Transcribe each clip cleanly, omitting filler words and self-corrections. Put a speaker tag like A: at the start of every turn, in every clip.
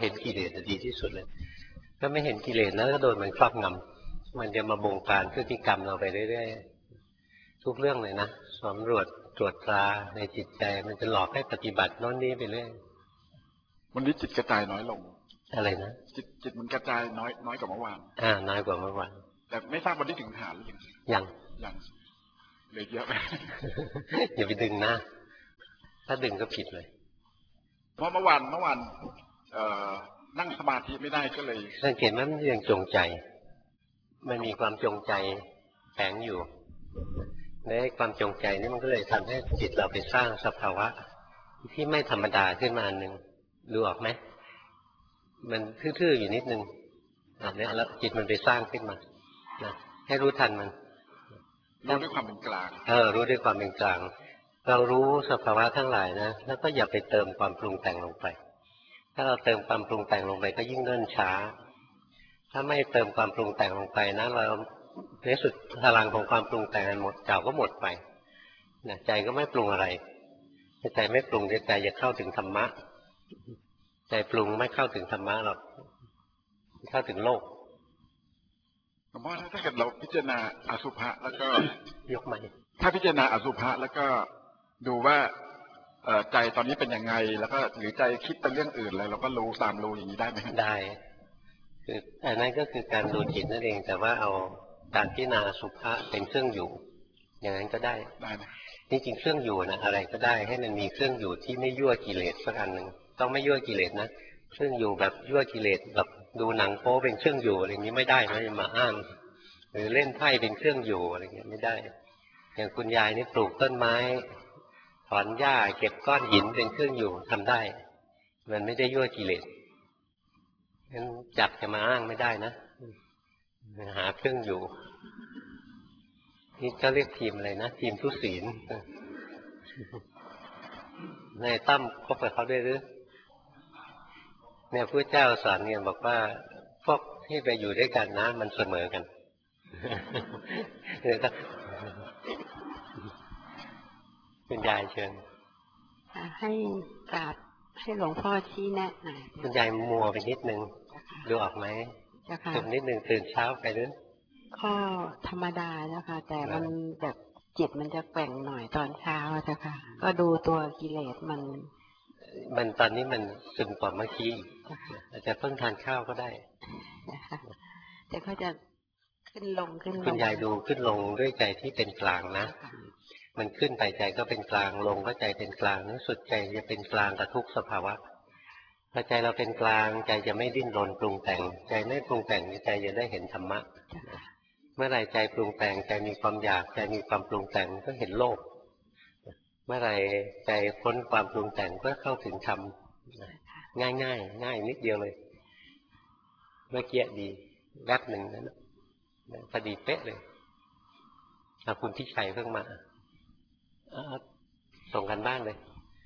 A: เห็นกิเลสดีที่สุดเลยถ้าไม่เห็นกิเลสแล้วก็โดนมันครอบงำมันจะมาบงการพฤติกรรมเราไปเรื่อยๆทุกเรื่องเลยนะสำรวจตรวจตราในจิตใจมันจะหลอกให้ปฏิบัติโน้นนี้ไปเรื่อย
B: วันนี้จิตกระจายน้อยลง
A: อะไรนะ
B: จิตมันกระจายน้อยกว่าเมื่อวาน
A: น้อยกว่าเมื่อวาน
B: แต่ไม่ทราบวันนี้ถึงฐานหรือ
A: ยัง
B: เหลือเยอะไป
A: อย่าไปดึงนะถ้าดึงก็ผิดเลย
B: เพราะเมื่อวานนั่งสมาธิไม่ได้ก็เลย
A: สังเกตมันยังจงใจมันมีความจงใจแฝงอยู่ในความจงใจนี่มันก็เลยทำให้จิตเราไปสร้างสภาวะที่ไม่ธรรมดาขึ้นมาอันหนึ่งดูออกไหมมันทื่อๆอยู่นิดนึงเนี่ยแล้วจิตมันไปสร้างขึ้นมานะให้รู้ทันมัน
B: รู้ด้วยความเป็นกลาง
A: รู้ด้วยความเป็นกลางเรารู้สภาวะทั้งหลายนะแล้วก็อย่าไปเติมความปรุงแต่งลงไปถ้าเราเติมความปรุงแต่งลงไปก็ยิ่งเนิ่นช้าถ้าไม่เติมความปรุงแต่งลงไปนะเราในสุดพลังของความปรุงแต่งหมดเก่าก็หมดไปนะใจก็ไม่ปรุงอะไรใจไม่ปรุงใจจะเข้าถึงธรรมะใจปรุงไม่เข้าถึงธรรมะหรอกเข้าถึงโลก
B: ผมว่าถ้าเกิดเราพิจารณาอสุภะแล้วก็
A: ยกใหม่
B: ถ้าพิจารณาอสุภะแล้วก็ดูว่าใจตอนนี้เป็นยังไงแล้วก็หรือใจคิดเป็นเรื่องอื่นอะไรเราก็รู้ตามรู้อย่างนี้ได้ไหม
A: ได้คืออันนั้นก็คือการดูจิตนั่นเองแต่ว่าเอาการพิจารณาอสุภะเป็นเครื่องอยู่อย่างนั้นก็ได้
B: นะ
A: นี่จริงเครื่องอยู่นะอะไรก็ได้ให้มันมีเครื่องอยู่ที่ไม่ยั่วกิเลสสักอันหนึ่งต้องไม่ยั่วกิเลสนะเครื่องอยู่แบบยั่วกิเลสแบบดูหนังโป๊เป็นเครื่องอยู่อะไรอย่างนี้ไม่ได้นะอย่ามาอ้างหรือเล่นไพ่เป็นเครื่องอยู่อะไรอย่างนี้ไม่ได้อย่างคุณยายนี่ปลูกต้นไม้ถอนหญ้าเก็บก้อนหินเป็นเครื่องอยู่ทำได้มันไม่ได้ยั่วกิเลสงั้นจับจะมาอ้างไม่ได้นะหาเครื่องอยู่นี่ก็เรียกทีมอะไรนะทีมทุศีลนายตั้มคบกับเขาด้วยหรือเนี่ยพระเจ้าสอนเนี่ยบอกว่าพวกที่ไปอยู่ด้วยกันนะมันเสมอกันคุณยายเชิญ
C: ให้กราบให้หลวงพ่อชี้แนะหน่อย
A: คุณยายมัวไปนิดนึงดูออกไหมตื่นนิดนึงตื่นเช้าไปหรือ
C: ก็ธรรมดานะคะแต่มันแบบจิตมันจะแกว่งหน่อยตอนเช้าจ้ะค่ะก็ดูตัวกิเลสมัน
A: ตอนนี้มันซึมกว่าเมื่อกี้อาจจะเพิ่งทานข้าวก็ได้
C: แต่เขาจะขึ้นลง
A: คุณยายดูขึ้นลงด้วยใจที่เป็นกลางนะมันขึ้นไปใจก็เป็นกลางลงก็ใจเป็นกลางนั้นสุดใจจะเป็นกลางกับทุกสภาวะพอใจเราเป็นกลางใจจะไม่ดิ้นรนปรุงแต่งใจไม่ปรุงแต่งใจจะได้เห็นธรรมะเมื่อไรใจปรุงแต่งใจมีความอยากใจมีความปรุงแต่งก็เห็นโลกเมื่อไรใจพ้นความปรุงแต่งก็เข้าถึงธรรมง่ายนิดเดียวเลยเมื่อกี้ดีแวบหนึ่งนั้นพอดีเป๊ะเลยคุณพิชัยเพิ่งมาส่งกันบ้านเลย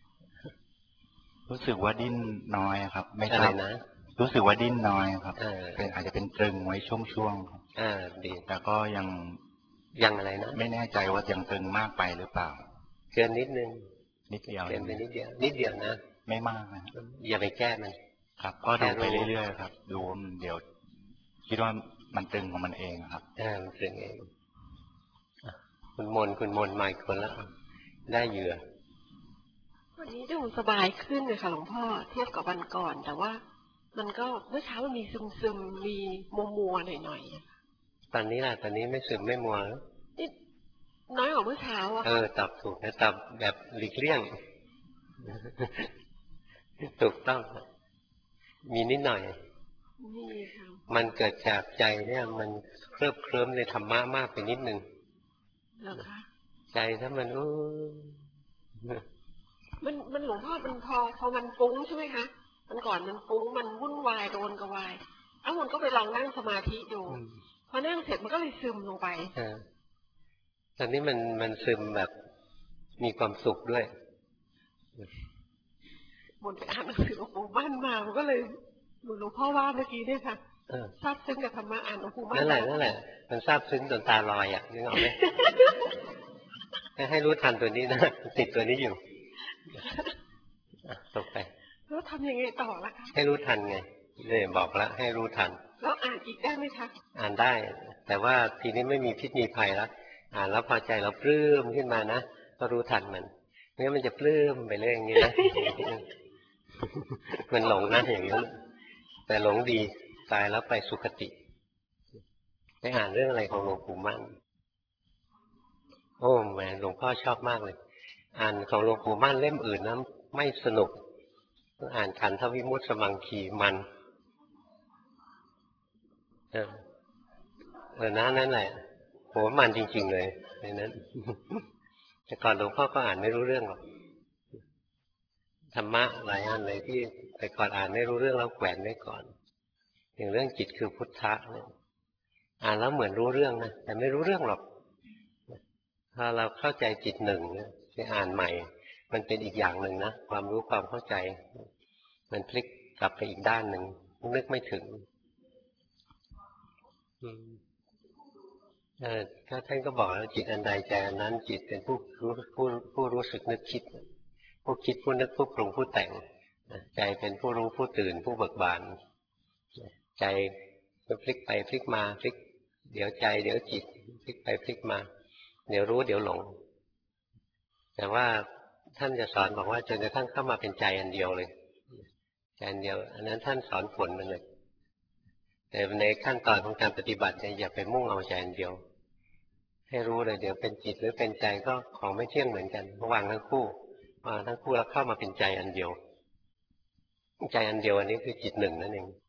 D: รู้สึกว่าดิ้นน้อยครับไม่ทราบนะรู้สึกว่าดิ้นน้อยครับอาจจะเป็นตรึงไว้ช่วงๆครับ
A: ดี
D: แต่ก็
A: ยังอะไรนะ
D: ไม่แน่ใจว่ายังตรึงมากไปหรือเปล่า
A: เกินนิดนึง
D: นิดเดียว
A: เกินไปนิดเดียวนะ
D: ไม่มากนะ
A: อย่าไปแก้มัน
D: ครับก็ดูไปเรื่อยๆครับดูเดี๋ยวคิดว่ามันตึงของมันเองครับ
A: มันตึงเองคุณมนมาอีกคนละได้เหยื่อ
E: วันนี้ดูสบายขึ้นเลยค่ะหลวงพ่อเทียบกับวันก่อนแต่ว่ามันก็เมื่อเช้ามันมีซึมมีมัวหน่อย
A: ตอนนี้ล่ะตอนนี้ไม่ซึมไม่มัว
E: นี่น้อยกว่าเมื่อเช้าอะ
A: ตอบถูกนะตอบแบบหลีกเลี่ยงถูกต้องมีนิดหน่อยมันเกิดจากใจเนี่ยมันเคลิบเคลิ้มในธรรมะมากไปนิดนึงใจถ้ามัน
E: มันหลวงพ่อมันพอมันฟุ้งใช่ไหมคะมันก่อนมันฟุ้งมันวุ่นวายโดนกวายมันก็ไปลองนั่งสมาธิดูพอนั่งเสร็จมันก็เลยซึมลงไป
A: ตอนนี้มันซึมแบบมีความสุขด้วย
E: บนไปอ่านหนังสือหลวงปู่มั่นมามันก็เลยหลวงพ่อว่าเมื่อกี้เนี่ยค่ะซาบซึ้งกับธรรมะอ่านหลวงปู่มั่น
A: นั่นแหละมันซาบซึ้งจนตาลอยนึกออกไหมให้รู้ทันตัวนี้นะติดตัวนี้อยู่ตกไป
E: แล้วทำยังไงต่อล่ะคะ
A: ให้รู้ทันไงเนี่ยบอกแล้วให้รู้ทัน
E: แล้วอ่านอีกได้ไหมคะ
A: อ่านได้แต่ว่าทีนี้ไม่มีพิษมีภัยแล้วอ่านแล้วพอใจเราปลื้มขึ้นมานะก็รู้ทันมันเนี่ยมันจะปลื้มไปเรื่อยอย่างนี้นะ มันหลงนะอย่างนี้แต่หลงดีตายแล้วไปสุคติไปอ่านเรื่องอะไรของหลวงปู่มั่นโอ้แหมหลวงพ่อชอบมากเลยอ่านของหลวงปู่มั่นเล่มอื่นนะไม่สนุกอ่านขันธวิมุตติสมังคีมันนั่นแหละโหมันจริงๆเลยในนั้นแต่ก่อนหลวงพ่อก็อ่านไม่รู้เรื่องหรอกธรรมะหลายอันเลยที่แต่ก่อนอ่านไม่รู้เรื่องแล้วแขวนไว้ก่อนอย่างเรื่องจิตคือพุทธะเนี่ยอ่านแล้วเหมือนรู้เรื่องนะแต่ไม่รู้เรื่องหรอกถ้าเราเข้าใจจิตหนึ่งเนี่ยไปอ่านใหม่มันเป็นอีกอย่างหนึ่งนะความรู้ความเข้าใจมันพลิกกลับไปอีกด้านหนึ่งนึกไม่ถึงก็ท่านก็บอกแล้วจิตอันใดใจอันนั้นจิตเป็นผู้รู้สึกนึกคิดผู้คิดผู้นึกผู้ปรุงผู้แต่งใจเป็นผู้รู้ผู้ตื่นผู้เบิกบานใจก็พลิกไปพลิกมาพลิกเดี๋ยวใจเดี๋ยวจิตพลิกไปพลิกมาเดี๋ยวรู้เดี๋ยวหลงแต่ว่าท่านจะสอนบอกว่าจนกระทั่งเข้ามาเป็นใจอันเดียวเลยใจอันเดียวอันนั้นท่านสอนผลมันเลยแต่ในขั้นตอนของการปฏิบัติเนี่ยอย่าไปมุ่งเอาใจอันเดียวให้รู้เลยเดี๋ยวเป็นจิตหรือเป็นใจก็ของไม่เที่ยงเหมือนกันวางทั้งคู่แล้วเข้ามาเป็นใจอันเดียวใจอันเดียวอันนี้คือจิตหนึ่งนั่นเอง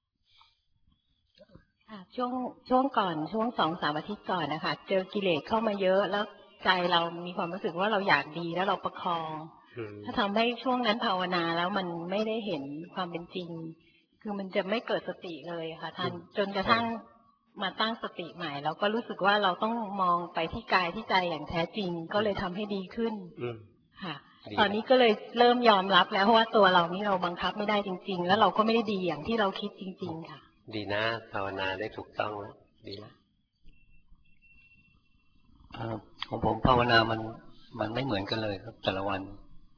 F: ช่วงก่อนช่วง2-3 อาทิตย์ก่อนนะคะเจอกิเลสเข้ามาเยอะแล้วใจเรามีความรู้สึกว่าเราอยากดีแล้วเราประคองถ้าทำให้ช่วงนั้นภาวนาแล้วมันไม่ได้เห็นความเป็นจริงคือมันจะไม่เกิดสติเลยค่ะท่านจนกระทั่งมาตั้งสติใหม่แล้วก็รู้สึกว่าเราต้องมองไปที่กายที่ใจอย่างแท้จริงก็เลยทำให้ดีขึ้นค่ะตอนนี้ก็เลยเริ่มยอมรับแล้วเพราะว่าตัวเรานี่เราบังคับไม่ได้จริงๆแล้วเราก็ไม่ได้ดีอย่างที่เราคิดจริงๆค่ะ
A: ดีนะภาวนาได้ถูกต้องแล้วดีแล้ว
G: ของผมภาวนามันไม่เหมือนกันเลยครับแต่ละวัน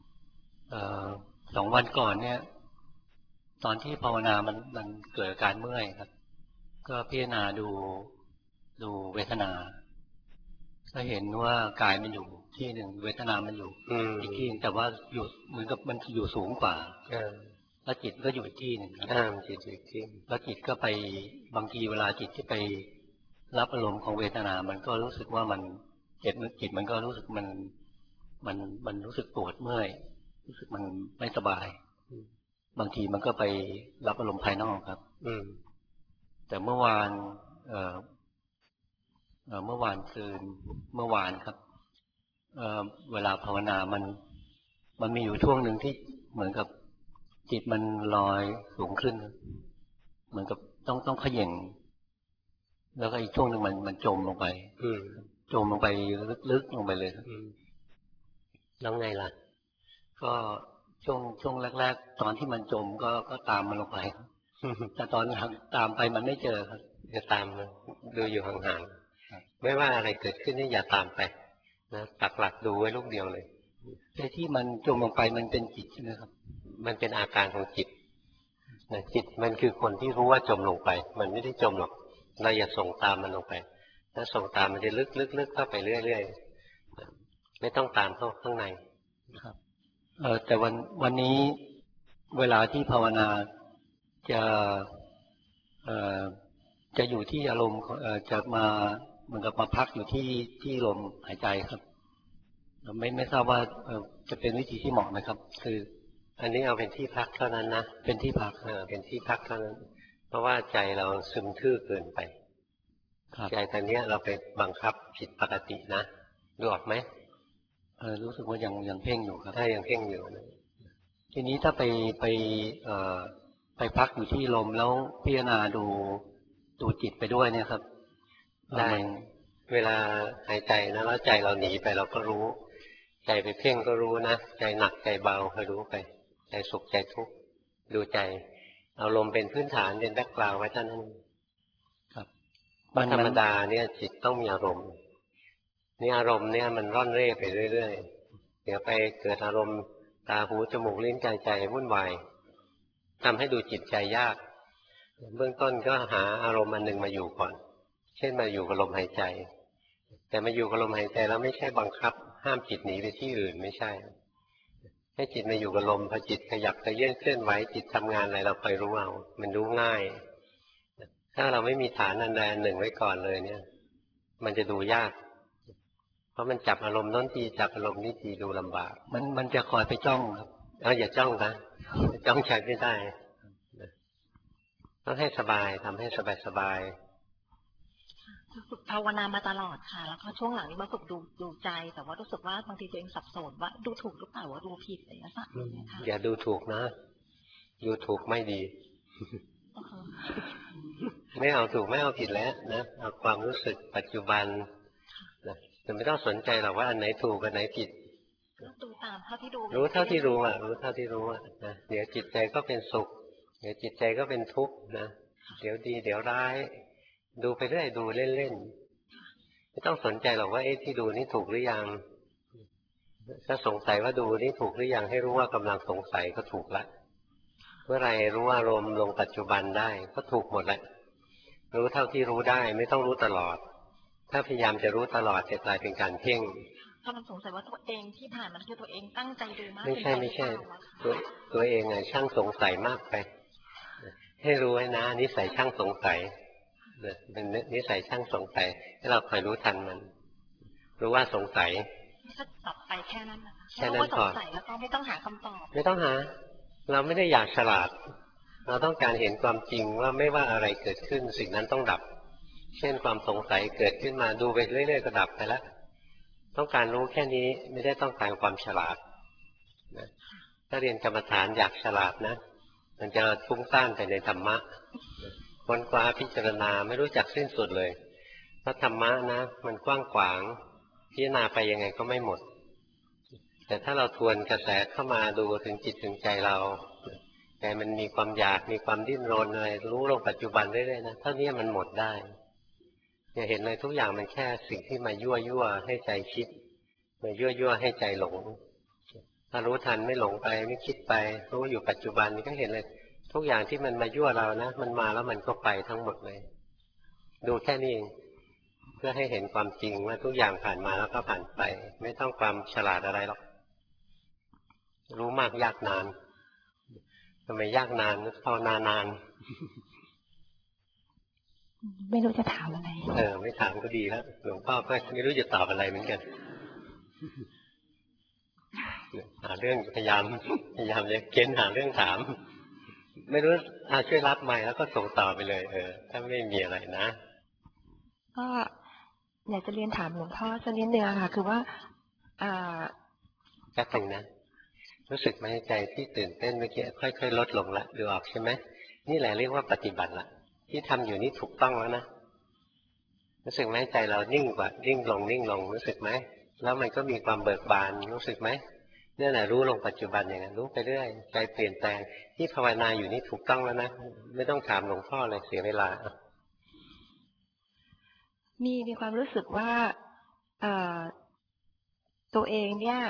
G: 2 วันก่อนเนี่ยตอนที่ภาวนามันเกิดอาการเมื่อยครับก็พิจารณาดูเวทนาก็เห็นว่ากายมันอยู่ที่หนึ่งเวทนามันอยู่อีกที่นึงแต่ว่าอยู่เหมือนกับมันอยู่สูงกว่าแล้วจิตก็อยู่อีกที่หนึ่ง
A: จิตอีกที่
G: แล้วจิตก็ไปบางทีเวลาจิตที่ไปรับอารมณ์ของเวทนามันก็รู้สึกว่ามันจิตมันก็รู้สึกมันรู้สึกปวดเมื่อยรู้สึกมันไม่สบายบางทีมันก็ไปรับอารมณ์ภายนอกครับแต่เมื่อวานคืนเมื่อวานครับเวลาภาวนามันมีอยู่ช่วงหนึ่งที่เหมือนกับจิตมันลอยสูงขึ้นเหมือนกับต้องเขย่งแล้วก็อีกช่วงหนึ่งมันจมลงไปจมลงไปลึกๆลงไปเลยครับ
A: แล้วไงล่ะ
G: ก็ช่วงแรกๆตอนที่มันจมก็ตามมันลงไปแต่ตอนหลังตามไปมันไม่เจอครับ
A: จะตามดูอยู่ห่างๆไม่ว่าอะไรเกิดขึ้นนี่อย่าตามไปนะปักหลักดูไว้ลูกเดียวเลย
G: แต่ที่มันจมลงไปมันเป็นจิตใช่ไหมครับ
A: มันเป็นอาการของจิตนะจิตมันคือคนที่รู้ว่าจมลงไปมันไม่ได้จมหรอกเราอย่าส่งตามมันลงไปถ้าส่งตามมันจะลึกเข้าไปเรื่อยๆไม่ต้องตามเข้าข้างใน
G: ครับแต่วันนี้เวลาที่ภาวนาจะอยู่ที่อารมณ์จะมาเหมือนกับมาพักอยู่ที่ลมหายใจครับไม่ทราบว่าจะเป็นวิธีที่เหมาะไหมครับคือ
A: อันนี้เอาเป็นที่พักเท่านั้นนะ
G: เป็นที่พัก
A: เป็นที่พักเท่านั้นเพราะว่าใจเราซึมทื่อเกินไปใจตอนนี้เราไปบังคับผิดปกตินะรู้ออกไหม
G: รู้สึกว่ายังเพ่งอยู่ครับ
A: ถ้ายังเพ่งอยู่นะ
G: ทีนี้ถ้าไปพักอยู่ที่ลมแล้วพิจารณาดูจิตไปด้วยเนี่ยครับ
A: ได้เวลาหายใจนะแล้วใจเราหนีไปเราก็รู้ใจไปเพ่งก็รู้นะใจหนักใจเบาก็รู้ไปใจสุขใจทุกข์ดูใจเอาลมเป็นพื้นฐานเป็นแบ็คกราวด์ไว้เท่านั้น
G: ครับ
A: ธรรมดาเนี่ยจิตต้องมีอารมณ์นี่อารมณ์เนี่ยมันร่อนเร่ไปเรื่อยๆเดี๋ยวไปเกิดอารมณ์ตาหูจมูกลิ้นกายใจวุ่นวายทำให้ดูจิตใจยากเบื้องต้นก็หาอารมณ์อันหนึ่งมาอยู่ก่อนเช่นมาอยู่กับลมหายใจแต่มาอยู่กับลมหายใจแล้วไม่ใช่บังคับห้ามจิตหนีไปที่อื่นไม่ใช่ให้จิตมาอยู่กับลมพอจิตขยับขยื่นเคลื่อนไหวจิตทำงานอะไรเราคอยรู้เอามันรู้ง่ายถ้าเราไม่มีฐานอันใดอันหนึ่งไว้ก่อนเลยเนี่ยมันจะดูยากเพราะมันจับอารมณ์น้นทีจับอารมณ์นี้ทีดูลำบาก
G: มันจะคอยไปจ้องครับ
A: อย่าจ้องนะจ้องใช้ไม่ได้ต้องให้สบายทำให้สบาย
H: ฝึกภาวนามาตลอดค่ะแล้วก็ช่วงหลังนี้มาฝึกดูใจแต่ว่ารู้สึกว่าบางทีตัวเองสับสนว่าดูถูกหรือเปล่าว่าดูผิดอะไรอย่างเงี้ยค่ะ
A: อย่าดูถูกนะดูถูกไม่ดีไม่เอาถูกไม่เอาผิดแล้วนะเอาความรู้สึกปัจจุบันนะแต่ไม่ต้องสนใจหรอกว่าอันไหนถูกอันไหนผิด
H: ดูตามเท่าที่ดู
A: รู้เท่าที่รู้อ่ะรู้เท่าที่รู้อ่ะนะเดี๋ยวจิตใจก็เป็นสุขเดี๋ยวจิตใจก็เป็นทุกข์นะเดี๋ยวดีเดี๋ยวร้ายดูไปเรื่อยดูเล่นๆไม่ต้องสนใจหรอกว่าที่ดูนี่ถูกหรือยังถ้าสงสัยว่าดูนี่ถูกหรือยังให้รู้ว่ากำลังสงสัยก็ถูกละเมื่อไรรู้ว่าอารมณ์ลงปัจจุบันได้ก็ถูกหมดแหละรู้เท่าที่รู้ได้ไม่ต้องรู้ตลอดถ้าพยายามจะรู้ตลอดจะกลายเป็นการเพ่ง
H: ถ้ามันสงสัยว่าตัวเองที่ผ่านมันคือตัวเองตั้งใจดูมาก
A: ไม่ใช่ตัวเองไงช่างสงสัยมากไปให้รู้ไว้นะนิสัยช่างสงสัยเป็นนิสัยช่างสงสัยให้เราคอยรู้ทันมันรู้ว่าสงสัย
H: ก็ตอบไปแค่นั้นนะ
A: แค่นั้นพอ
H: แล้วก็ไม่ต้องหาคำตอบ
A: ไม่ต้องหาเราไม่ได้อยากฉลาดเราต้องการเห็นความจริงว่าไม่ว่าอะไรเกิดขึ้นสิ่งนั้นต้องดับเช่นความสงสัยเกิดขึ้นมาดูไปเรื่อยๆก็ดับไปแล้วต้องการรู้แค่นี้ไม่ได้ต้องการความฉลาดนะถ้าเรียนกรรมฐานอยากฉลาดนะมันจะฟุ้งซ่านไปในธรรมะค้นคว้าพิจารณาไม่รู้จักสิ้นสุดเลยเพราะธรรมะนะมันกว้างขวางพิจารณาไปยังไงก็ไม่หมดแต่ถ้าเราทวนกระแสเข้ามาดูถึงจิตถึงใจเราใจมันมีความอยากมีความดิ้นรนอะไรรู้ลงปัจจุบันเรื่อยๆนะเท่านี้มันหมดได้อย่าเห็นเลยทุกอย่างมันแค่สิ่งที่มายั่วให้ใจคิดมายั่วให้ใจหลงถ้ารู้ทันไม่หลงไปไม่คิดไปรู้อยู่ปัจจุบันนี่ก็เห็นเลยทุกอย่างที่มันมายั่วเรานะมันมาแล้วมันก็ไปทั้งหมดเลยดูแค่นี้เองเพื่อให้เห็นความจริงว่าทุกอย่างผ่านมาแล้วก็ผ่านไปไม่ต้องความฉลาดอะไรหรอกรู้มากยากนานทำไมยากนานภาวนานาน
H: ไม่รู้จะถามอะไร
A: ไม่ถามก็ดีแล้วหลวงพ่อก็ไม่รู้จะตอบอะไรเหมือนกันหาเรื่องพยายามจะเค้นหาเรื่องถามไม่รู้ช่วยรับไมค์แล้วก็ส่งต่อไปเลยถ้าไม่มีอะไรนะ
H: ก็อยากจะเรียนถามหลวงพ่อสักนิดนึงค่ะคือว่า
A: แป๊บนึงนะรู้สึกไหมใจที่ตื่นเต้นเมื่อกี้ค่อยๆลดลงละดูออกใช่ไหมนี่แหละเรียกว่าปฏิบัติละที่ทำอยู่นี่ถูกต้องแล้วนะรู้สึกไหมใจเรานิ่งกว่านิ่งลงรู้สึกไหมแล้วมันก็มีความเบิกบานรู้สึกไหมนี่แหละรู้ลงปัจจุบันอย่างนั้นรู้ไปเรื่อยใจเปลี่ยนแปลงที่ภาวนาอยู่นี่ถูกต้องแล้วนะไม่ต้องถามหลวงพ่อเลยเสียเวลา
H: มีความรู้สึกว่าตัวเองเนี่ย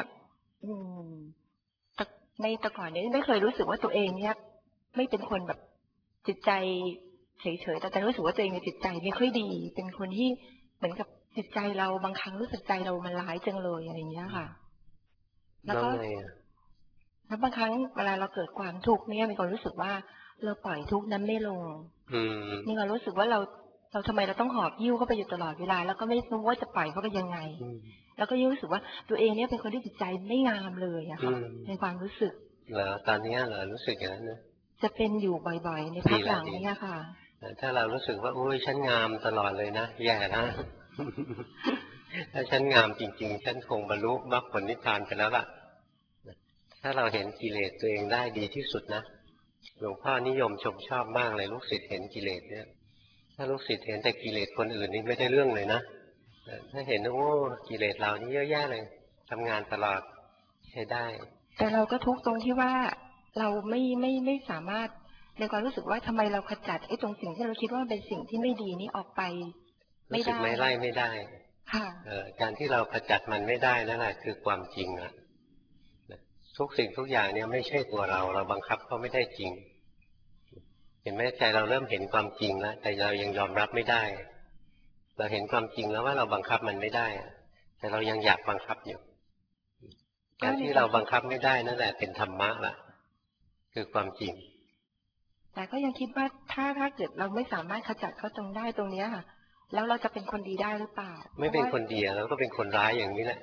H: ในแต่ก่อนนี้ไม่เคยรู้สึกว่าตัวเองเนี่ยไม่เป็นคนแบบจิตใจเฉยๆแต่รู้สึกว่าตัวเองในจิตใจไม่ค่อยดีเป็นคนที่เหมือนกับจิตใจเราบางครั้งรู้สึกใจเรามันร้ายจังเลยอะไรอย่างเงี้ยค่ะแล้วก็บางครั้งเวลาเราเกิดความทุกข์เนี่ยมีความรู้สึกว่าเราปล่อยทุกข์นั้นไม่ลงมีความรู้สึกว่าเราทำไมเราต้องหอบยิ้วเข้าไปอยู่ตลอดเวลาแล้วก็ไม่รู้ว่าจะปล่อยเข้าไปยังไงแล้วก็รู้สึกว่าตัวเองเนี่ยเป็นคนที่จิตใจไม่งามเลยอะค่ะในความรู้สึก
A: เหรอตอนนี้เหรอรู้สึกอย่างนั้นนะ
H: จะเป็นอยู่บ่อยๆในภาคหลังนี้ค่ะ
A: ถ้าเรารู้สึกว่าโอ้ยฉันงามตลอดเลยนะแย่นะถ้าฉันงามจริงๆฉันคงบรรลุมรรคผลนิพพานไปแล้วล่ะถ้าเราเห็นกิเลสตัวเองได้ดีที่สุดนะหลวงพ่อนิยมชมชอบมากเลยลูกศิษย์เห็นกิเลสเนี่ยถ้าลูกศิษย์เห็นแต่กิเลสคนอื่นนี่ไม่ได้เรื่องเลยนะถ้าเห็นโอ้กิเลสเรานี่เยอะแยะเลยทำงานตลอดใช้ได้
H: แต่เราก็ทุกข์ตรงที่ว่าเราไม่สามารถในความรู้สึกว่าทำไมเราขจัดไอ้ตรงสิ่งที่เราคิดว่าเป็นสิ่งที่ไม่ดีนี้ออกไป
A: ไม่ได้ไม่ไล่ไม่ได้
H: ค่ะ
A: การที่เราขจัดมันไม่ได้นั่นแหละคือความจริงอะทุกสิ่งทุกอย่างเนี่ยไม่ใช่ตัวเราบังคับเขาไม่ได้จริงเห็นไหมใจเราเริ่มเห็นความจริงแล้วแต่เรายังยอมรับไม่ได้เราเห็นความจริงแล้วว่าเราบังคับมันไม่ได้แต่เรายังอยากบังคับอยู่การที่เราบังคับไม่ได้นั่นแหละเป็นธรรมะล่ะคือความจริง
H: แต่ก็ยังคิดว่าถ้าเกิดเราไม่สามารถขจัดเขาตรงได้ตรงเนี้ยค่ะแล้วเราจะเป็นคนดีได้หรือเปล่า
A: ไม่เป็นคนดีเราก็เป็นคนร้ายอย่างนี้แหละ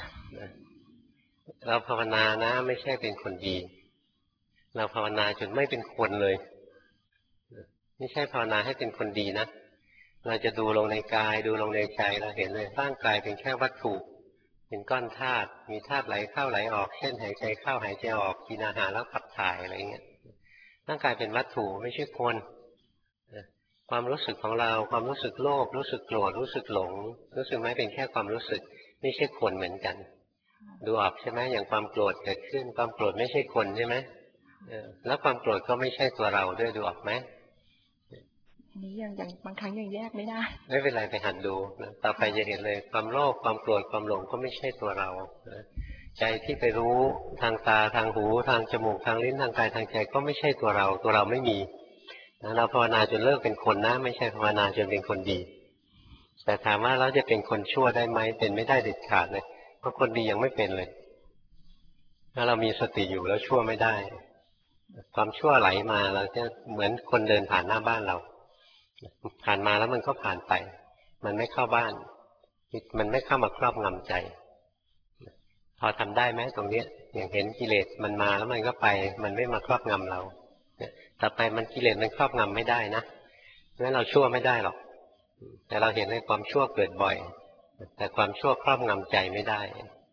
A: เราภาวนานะไม่ใช่เป็นคนดีเราภาวนาจนไม่เป็นคนเลยไม่ใช่ภาวนาให้เป็นคนดีนะเราจะดูลงในกายดูลงในใจเราเห็นเลยร่างกายเป็นแค่วัตถุเป็นก้อนธาตุมีธาตุไหลเข้าไหลออกเช่นหายใจเข้าหายใจออกกินอาหารแล้วขับถ่ายอะไรเงี้ยร่างกายเป็นวัตถุไม่ใช่คนความรู้สึกของเราความรู้สึกโลภรู้สึกโกรธรู้สึกหลงรู้สึกไหมเป็นแค่ความรู้สึกไม่ใช่คนเหมือนกันดูออกใช่ไหมอย่างความโกรธเกิดขึ้นความโกรธไม่ใช่คนใช่ไหมแล้วความโกรธก็ไม่ใช่ตัวเราด้วยดูออกไหม
H: อันนี้ยังบางครั้งยังแยกไม่ได้
A: ไม่เป็นไรไปหัดดูต่อไปจะเห็นเลยความโลภความโกรธความหลงก็ไม่ใช่ตัวเราใจที่ไปรู้ทางตาทางหูทางจมูกทางลิ้นทางกายทางใจก็ไม่ใช่ตัวเราตัวเราไม่มีเราภาวนาจนเลิกเป็นคนนะไม่ใช่ภาวนาจนเป็นคนดีแต่ถามว่าเราจะเป็นคนชั่วได้ไหมเป็นไม่ได้เด็ดขาดเลยเพราะคนดียังไม่เป็นเลยถ้าเรามีสติอยู่แล้วชั่วไม่ได้ความชั่วไหลมาเราจะเหมือนคนเดินผ่านหน้าบ้านเราผ่านมาแล้วมันก็ผ่านไปมันไม่เข้าบ้านมันไม่เข้ามาครอบงำใจพอทำได้ไหมตรงนี้อย่างเห็นกิเลสมันมาแล้วมันก็ไปมันไม่มาครอบงำเราต่อไปมันกิเลสมันครอบงำไม่ได้นะงั้นเราชั่วไม่ได้หรอกแต่เราเห็นในความชั่วเกิดบ่อยแต่ความชั่วครอบงำใจไม่ได้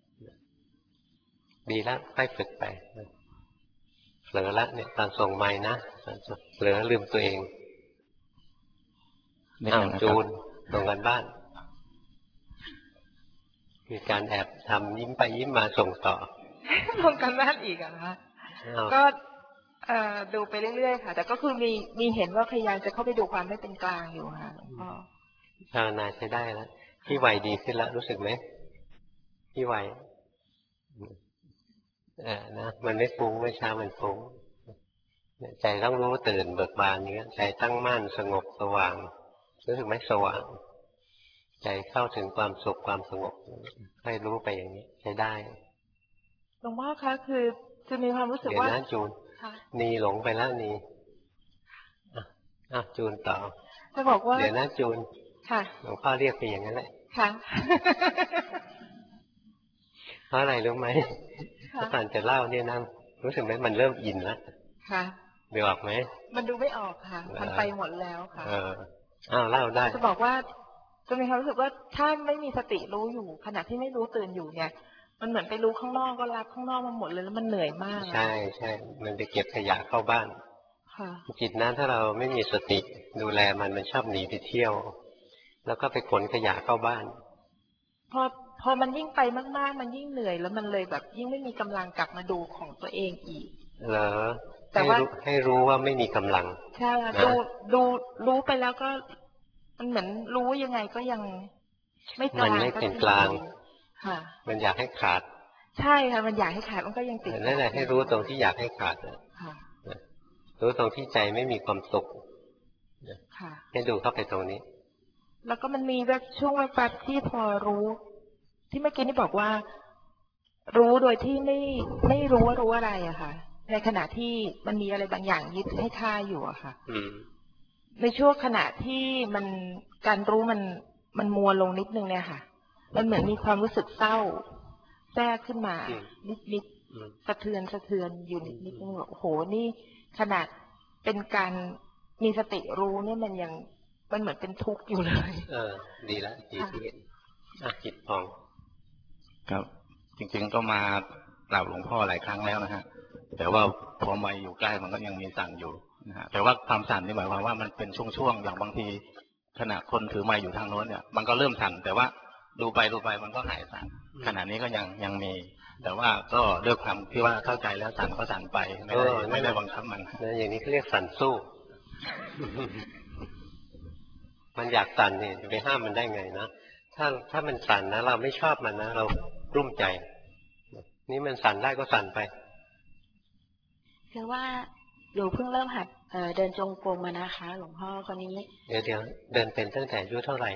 A: ดีแล้วค่อยฝึกไปเผลอละเนี่ยตอนส่งไม้นะเผลอลืมตัวเองจูนส่งกันบ้านมีการแอบทำยิ้มไปยิ้มมาส่งต่อ
H: ส่งกันบ้านอีกอะคะก็ดูไปเรื่อยๆค่ะแต่ก็คือมีเห็นว่าพยายามจะเข้าไปดูความไม่เป็นกลางอยู่ค่ะหลวงพ่อ
A: ภาวนาใช้ได้แล้วที่ไหวดีขึ้นแล้วรู้สึกไหมที่ไหวนะมันไม่ฟุ้งเมื่อเช้ามันฟุ้งใจต้องรู้ตื่นเบิกบานอย่างเงี้ยใจตั้งมั่นสงบสว่างรู้สึกไหมสว่างใจเข้าถึงความสุขความสงบให้รู้ไปอย่างนี้ใช้ได้
H: หลวงพ่อคะคือจะมีความรู้สึกว่า
A: เดี๋ยวนะจูนนีหลงไปแล้วนีจูนต่อ
H: จะบอกว่า
A: เดี๋ยวนะจูน
H: ค่ะ
A: หลวงพ่อเรียกไปอย่างนั้นแหละ
H: ค่ะ
A: เพราะอะไรรู้ไหมถ้าตอนจะเล่าเนี่ยนะรู้สึกไหมมันเริ่มอินแล้ว
H: ค่ะ
A: ดูออกไหม
H: มันดูไม่ออกค่ะมันไปหมดแล้วค่ะ
A: เล่าได้
H: จะบอกว่าจะมีความรู้สึกว่าถ้าไม่มีสติรู้อยู่ขณะที่ไม่รู้ตื่นอยู่เนี่ยมันเหมือนไปรู้ข้างนอกก็รับข้างนอกมาหมดเลยแล้วมันเหนื่อยมาก
A: ใช่ใช่มันไปเก็บขยะเข้าบ้านจิตนั้นถ้าเราไม่มีสติดูแลมันชอบหนีไปเที่ยวแล้วก็ไปขนขยะเข้าบ้าน
H: พอมันยิ่งไปมากๆมันยิ่งเหนื่อยแล้วมันเลยแบบยิ่งไม่มีกำลังกลับมาดูของตัวเองอีก
A: เหรอแต่ว่าให้รู้ว่าไม่มีกำลัง
H: ใช่ค่ะรู้ไปแล้วก็มันเหมือนรู้ยังไงก็ยังไม่กลาง
A: มันไม่เป็นกลาง
H: ค่ะ
A: มันอยากให้ขาด
H: ใช่ค่ะมันอยากให้ขาดมันก็ยังติด
A: นั่นแหละให้รู้ตรงที่อยากให้ขาดรู้ตรงที่ใจไม่มีความสุขให้ดูเข้าไปตรงนี้
H: แล้วก็มันมีแบบช่วงแวบที่พอรู้ที่เมื่อกี้นี่บอกว่ารู้โดยที่ไม่รู้ว่ารู้อะไรอะค่ะในขณะที่มันมีอะไรบางอย่างยึดให้ท่าอยู่อะค่ะในช่วงขณะที่มันการรู้มันมัวลงนิดนึงเนี่ยค่ะมันเหมือนมีความรู้สึกเศร้าแทรกขึ้นมานิดสะเทือนอยู่นิดนึงโอ้โหนี่ขนาดเป็นการมีสติรู้เนี่ยมันยังมันเหมือนเป็นทุกข์อยู่เลย
A: ดีแล้วดีที่เห็นจิตพอง
D: ครับจริงๆก็มากราบหลวงพ่อหลายครั้งแล้วนะฮะแต่ว่าพอมาอยู่ใกล้มันก็ยังมีสั่นอยู่นะฮะแต่ว่าความสั่นนี่หมายความว่ามันเป็นช่วงๆอย่างบางทีขณะคนถือไม้อยู่ทางโน้นเนี่ยมันก็เริ่มสั่นแต่ว่าดูไปมันก็หายสั่นขณะนี้ก็ยังมีแต่ว่าก็ด้วยความที่ว่าเข้าใจแล้วสั่นก็สั่นไปไม่ได้บังคับมัน
A: อย่างนี้เขาเรียกสั่นสู้ มันอยากสั่นเนี่ยจะไปห้ามมันได้ไงนะถ้ามันสั่นนะเราไม่ชอบมันนะเรากลุ้มใจนี่มันสั่นได้ก็สั่นไป
I: คือว่า
C: หนูเพิ่งเริ่มหัดเดินจงกรมมานะคะหลวงพ่อคนนี้
A: เดี๋ยวเดินเป็นตั้งแต่อายุเท่าไหร่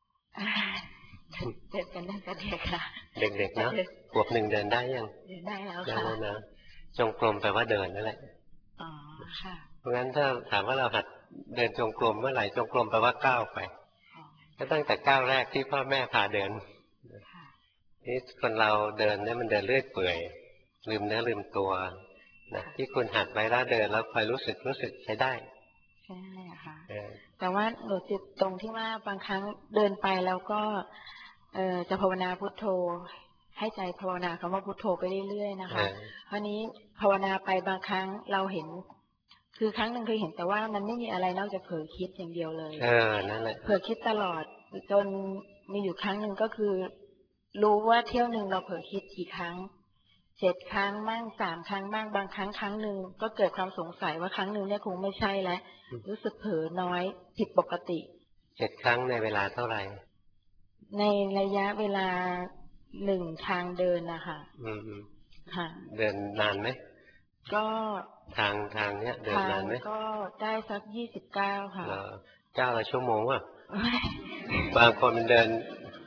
C: เดินเป็นตั้งแต่เด็กค่ะ
A: เด็กๆนะขวบหนึ่งเดินได้ยัง
C: เดินได้แล้วค่ะ
A: นะจงกรมแปลว่าเดินนั่นแหละ
C: อ๋อค่ะ
A: เพราะงั้นถ้าถามว่าเราหัดเดินจงกรมเมื่อไหร่จงกรมแปลว่าก้าวไปก็ตั้งแต่ก้าวแรกที่พ่อแม่พาเดินนี่คนเราเดินเนี่ยมันเดินเรื่อยเปื่อยลืมเนื้อลืมตัวนะที่คุณหัดไว้แล้วเดินแล้วคอยรู้สึกใช้ได้
C: ใช่ค่ะแต่ว่าหนูติดตรงที่ว่าบางครั้งเดินไปแล้วก็จะภาวนาพุทโธให้ใจภาวนาคำว่าพุทโธไปเรื่อยๆนะคะเพราะนี้ภาวนาไปบางครั้งเราเห็นคือครั้งหนึ่งเคยเห็นแต่ว่ามันไม่มีอะไรนอกจากเผลอคิดอย่างเดียวเลย
A: นั่นแหละ
C: เผลอคิดตลอดจนมีอยู่ครั้งหนึ่งก็คือรู้ว่าเที่ยวหนึ่งเราเผลอคิดกี่ครั้ง7 ครั้งบ้าง3 ครั้งบ้างบางครั้งครั้งหนึ่งก็เกิดความสงสัยว่าครั้งหนึ่งเนี่ยคงไม่ใช่แล้วรู้สึกเผลอน้อยผิดปกติ
A: 7 ครั้งในเวลาเท่าไหร่
C: ในระยะเวลา1 ทางเดินนะคะค่ะ
A: เดินนานไหม
C: ก็
A: ทางเนี้ยเดินนานไหม
C: ก็ได้สัก29ค่ะ
A: 9 ชั่วโมงอ่ะบางคนมันเดิน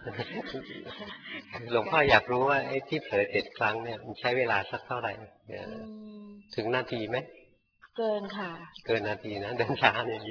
A: หลวงพ่ออยากรู้ว่าไอ้ที่เผลอ7 ครั้งเนี่ยมันใช้เวลาสักเท่าไหร่ถึงนาทีไหม
C: เกินค่ะ
A: เกินนาทีนะเดินช้าเนี่ย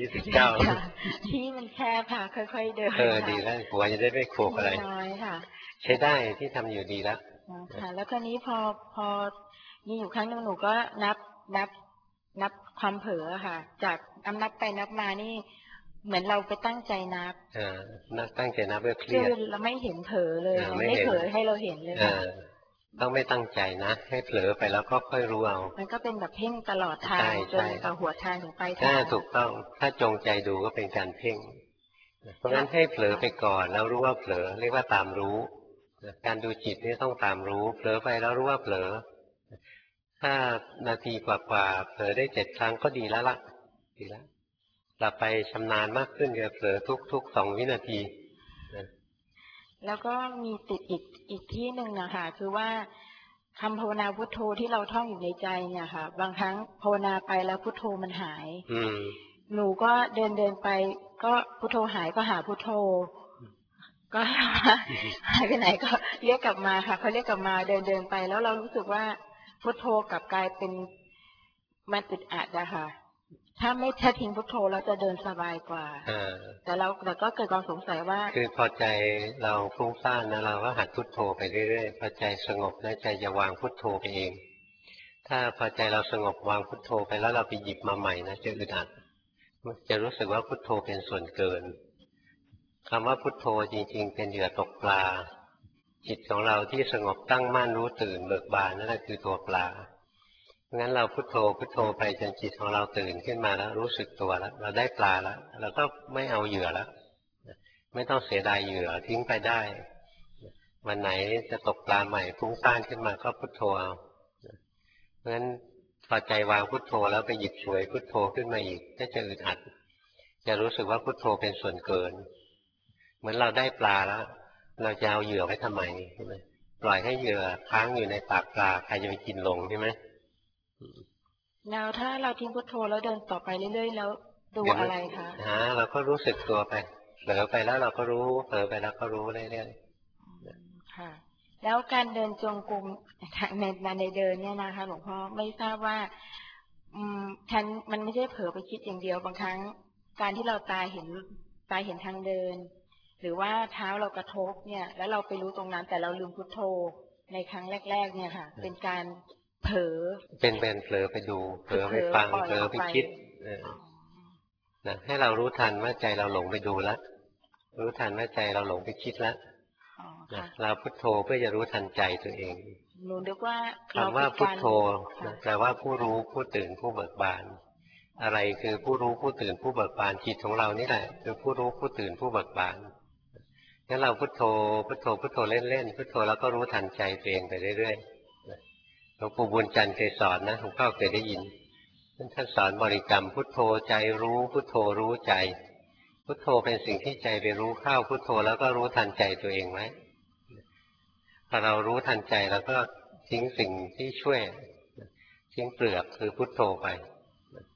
A: 29
C: ที่มันแคบค่ะค่อยๆเดิน
A: ดีแล้วหัวจะได้ไม่โขกอะไร
C: น้อยค่ะ
A: ใช้ได้ที่ทำอยู่ดีแล้ว
C: ค่ะแล้วคราวนี้พอมีอยู่ครั้งนึงหนูก็นับความเผลอค่ะจากนับไปนับมานี่เหมือนเราไปตั้งใจนับ
A: ตั้งใจนับเพื่อเครียด
C: เราไม่เห็นเผลอเลยไม่เผลอให้เราเห็นเลย
A: ต้องไม่ตั้งใจนะให้เผลอไปแล้วก็ค่อยรู้เอา
C: มันก็เป็นแบบเพ่งตลอดทางจนกับหัวทางถึงไป
A: ทางถูกต้องถ้าจงใจดูก็เป็นการเพ่งเพราะงั้นให้เผลอไปก่อนแล้วรู้ว่าเผลอเรียกว่าตามรู้การดูจิตนี่ต้องตามรู้เผลอไปแล้วรู้ว่าเผลอถ้านาทีกว่าเผลอได้7 ครั้งก็ดีแล้วล่ะดีแล้วหลับไปชำนาญมากขึ้นจะเผลอทุก2 วินาที
C: แล้วก็มีติดอีกที่หนึ่งนะคะคือว่าคำภาวนาพุทโธที่เราท่องอยู่ในใจเนี่ยค่ะบางครั้งภาวนาไปแล้วพุทโธมันหายหนูก็เดินไปก็พุทโธหายก็หาพุทโธก็หายไปไหนก็เรียกกลับมาค่ะเขาเรียกกลับมาเดินไปแล้วเรารู้สึกว่าพุทโธกลับกลายเป็นมันอึดอัดอะค่ะถ้าทิ้งพุทโธเราจะเดินสบายกว่าแต่ก็เกิดความสงสัยว่า
A: คือพอใจเราฟุ้งซ่านนะเราก็หัดพุทโธไปเรื่อยๆพอใจสงบแล้วใจจะวางพุทโธไปเองถ้าพอใจเราสงบวางพุทโธไปแล้วเราไปหยิบมาใหม่นะจะอึดอัดจะรู้สึกว่าพุทโธเป็นส่วนเกินคำว่าพุทโธจริงๆเป็นเหยื่อตกปลาจิตของเราที่สงบตั้งมั่นรู้ตื่นเบิกบานนั่นแหละคือตัวปลางั้นเราพุทโธไปจนจิตของเราตื่นขึ้นมาแล้วรู้สึกตัวแล้วเราได้ปลาแล้วเราก็ไม่เอาเหยื่อแล้วไม่ต้องเสียดายเหยื่อทิ้งไปได้วันไหนจะตกปลาใหม่ฟุ้งซ่านขึ้นมาก็พุทโธเอาเพราะฉะนั้นพอใจวางพุทโธแล้วไปหยิบฉวยพุทโธขึ้นมาอีกก็จะอึดอัดจะรู้สึกว่าพุทโธเป็นส่วนเกินเหมือนเราได้ปลาแล้วเราจะเอาเหยื่อไว้ทำไมใช่ไหมปล่อยให้เหยื่อค้างอยู่ในปากปลาใครจะไปกินลงใช่ไหม
C: แล้วถ้าเราทิ้งพุทโธแล้วเดินต่อไปเรื่อยๆแล้วดูอะไรคะ
A: เราก็รู้สึกตัวไปเผลอไปแล้วเราก็รู้เผลอไปแล้วก็รู้เรื่อย
C: ๆค่ะแล้วการเดินจงกรมในเดินเนี่ยนะคะหลวงพ่อไม่ทราบว่ามันไม่ใช่เผลอไปคิดอย่างเดียวบางครั้งการที่เราตาเห็นทางเดินหรือว่าเท้าเรากระทบเนี่ยแล้วเราไปรู้ตรงนั้นแต่เราลืมพุทโธในครั้งแรกๆเนี่ยค่ะเป็นการเผลอ
A: เป็นเผลอไปดูเผลอไปฟังเผลอไปคิดนะให้เรารู้ทันว่าใจเราหลงไปดูแล้วรู้ทันว่าใจเราหลงไปคิดแล้วเราพุทโธเพื่อจะรู้ทันใจตัวเอง
C: หนูนึกว่า
A: คำว่าพุทโธแปลว่าผู้รู้ผู้ตื่นผู้เบิกบานอะไรคือผู้รู้ผู้ตื่นผู้เบิกบานจิตของเรานี่แหละคือผู้รู้ผู้ตื่นผู้เบิกบานงั้นเราพุทโธเล่นๆพุทโธแล้วก็รู้ทันใจตัวเองไปเรื่อยๆหลวงปู่บุญจันทร์เคยสอนนะหลวงพ่อเคยได้ยินท่านสอนบริกรรมพุทโธใจรู้พุทโธรู้ใจพุทโธเป็นสิ่งที่ใจไปรู้เข้าพุทโธแล้วก็รู้ทันใจตัวเองไว้พอเรารู้ทันใจแล้วก็ทิ้งสิ่งที่ช่วยทิ้งเปลือกคือพุทโธไป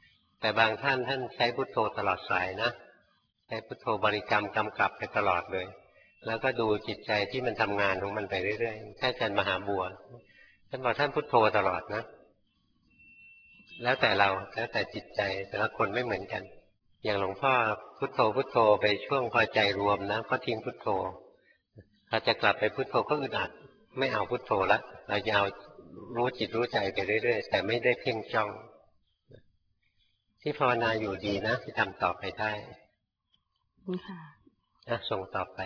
A: แต่บางท่านใช้พุทโธตลอดสายนะใช้พุทโธบริกรรมกำกับไปตลอดเลยแล้วก็ดูจิตใจที่มันทำงานของมันไปเรื่อยๆท่านอาจารย์มหาบัวท่านบอกท่านพุทโธตลอดนะแล้วแต่เราแล้วแต่จิตใจแต่ละคนไม่เหมือนกันอย่างหลวงพ่อพุทโธพุทโธไปช่วงพอใจรวมนะก็ทิ้งพุทโธพอจะกลับไปพุทโธก็อึดอัดไม่เอาพุทโธละเราจะเอารู้จิตรู้ใจไปเรื่อยๆแต่ไม่ได้เพ่งจ้องที่ภาวนาอยู่ดีนะที่ทำต่อไปได้ค่ะส่งต่อไป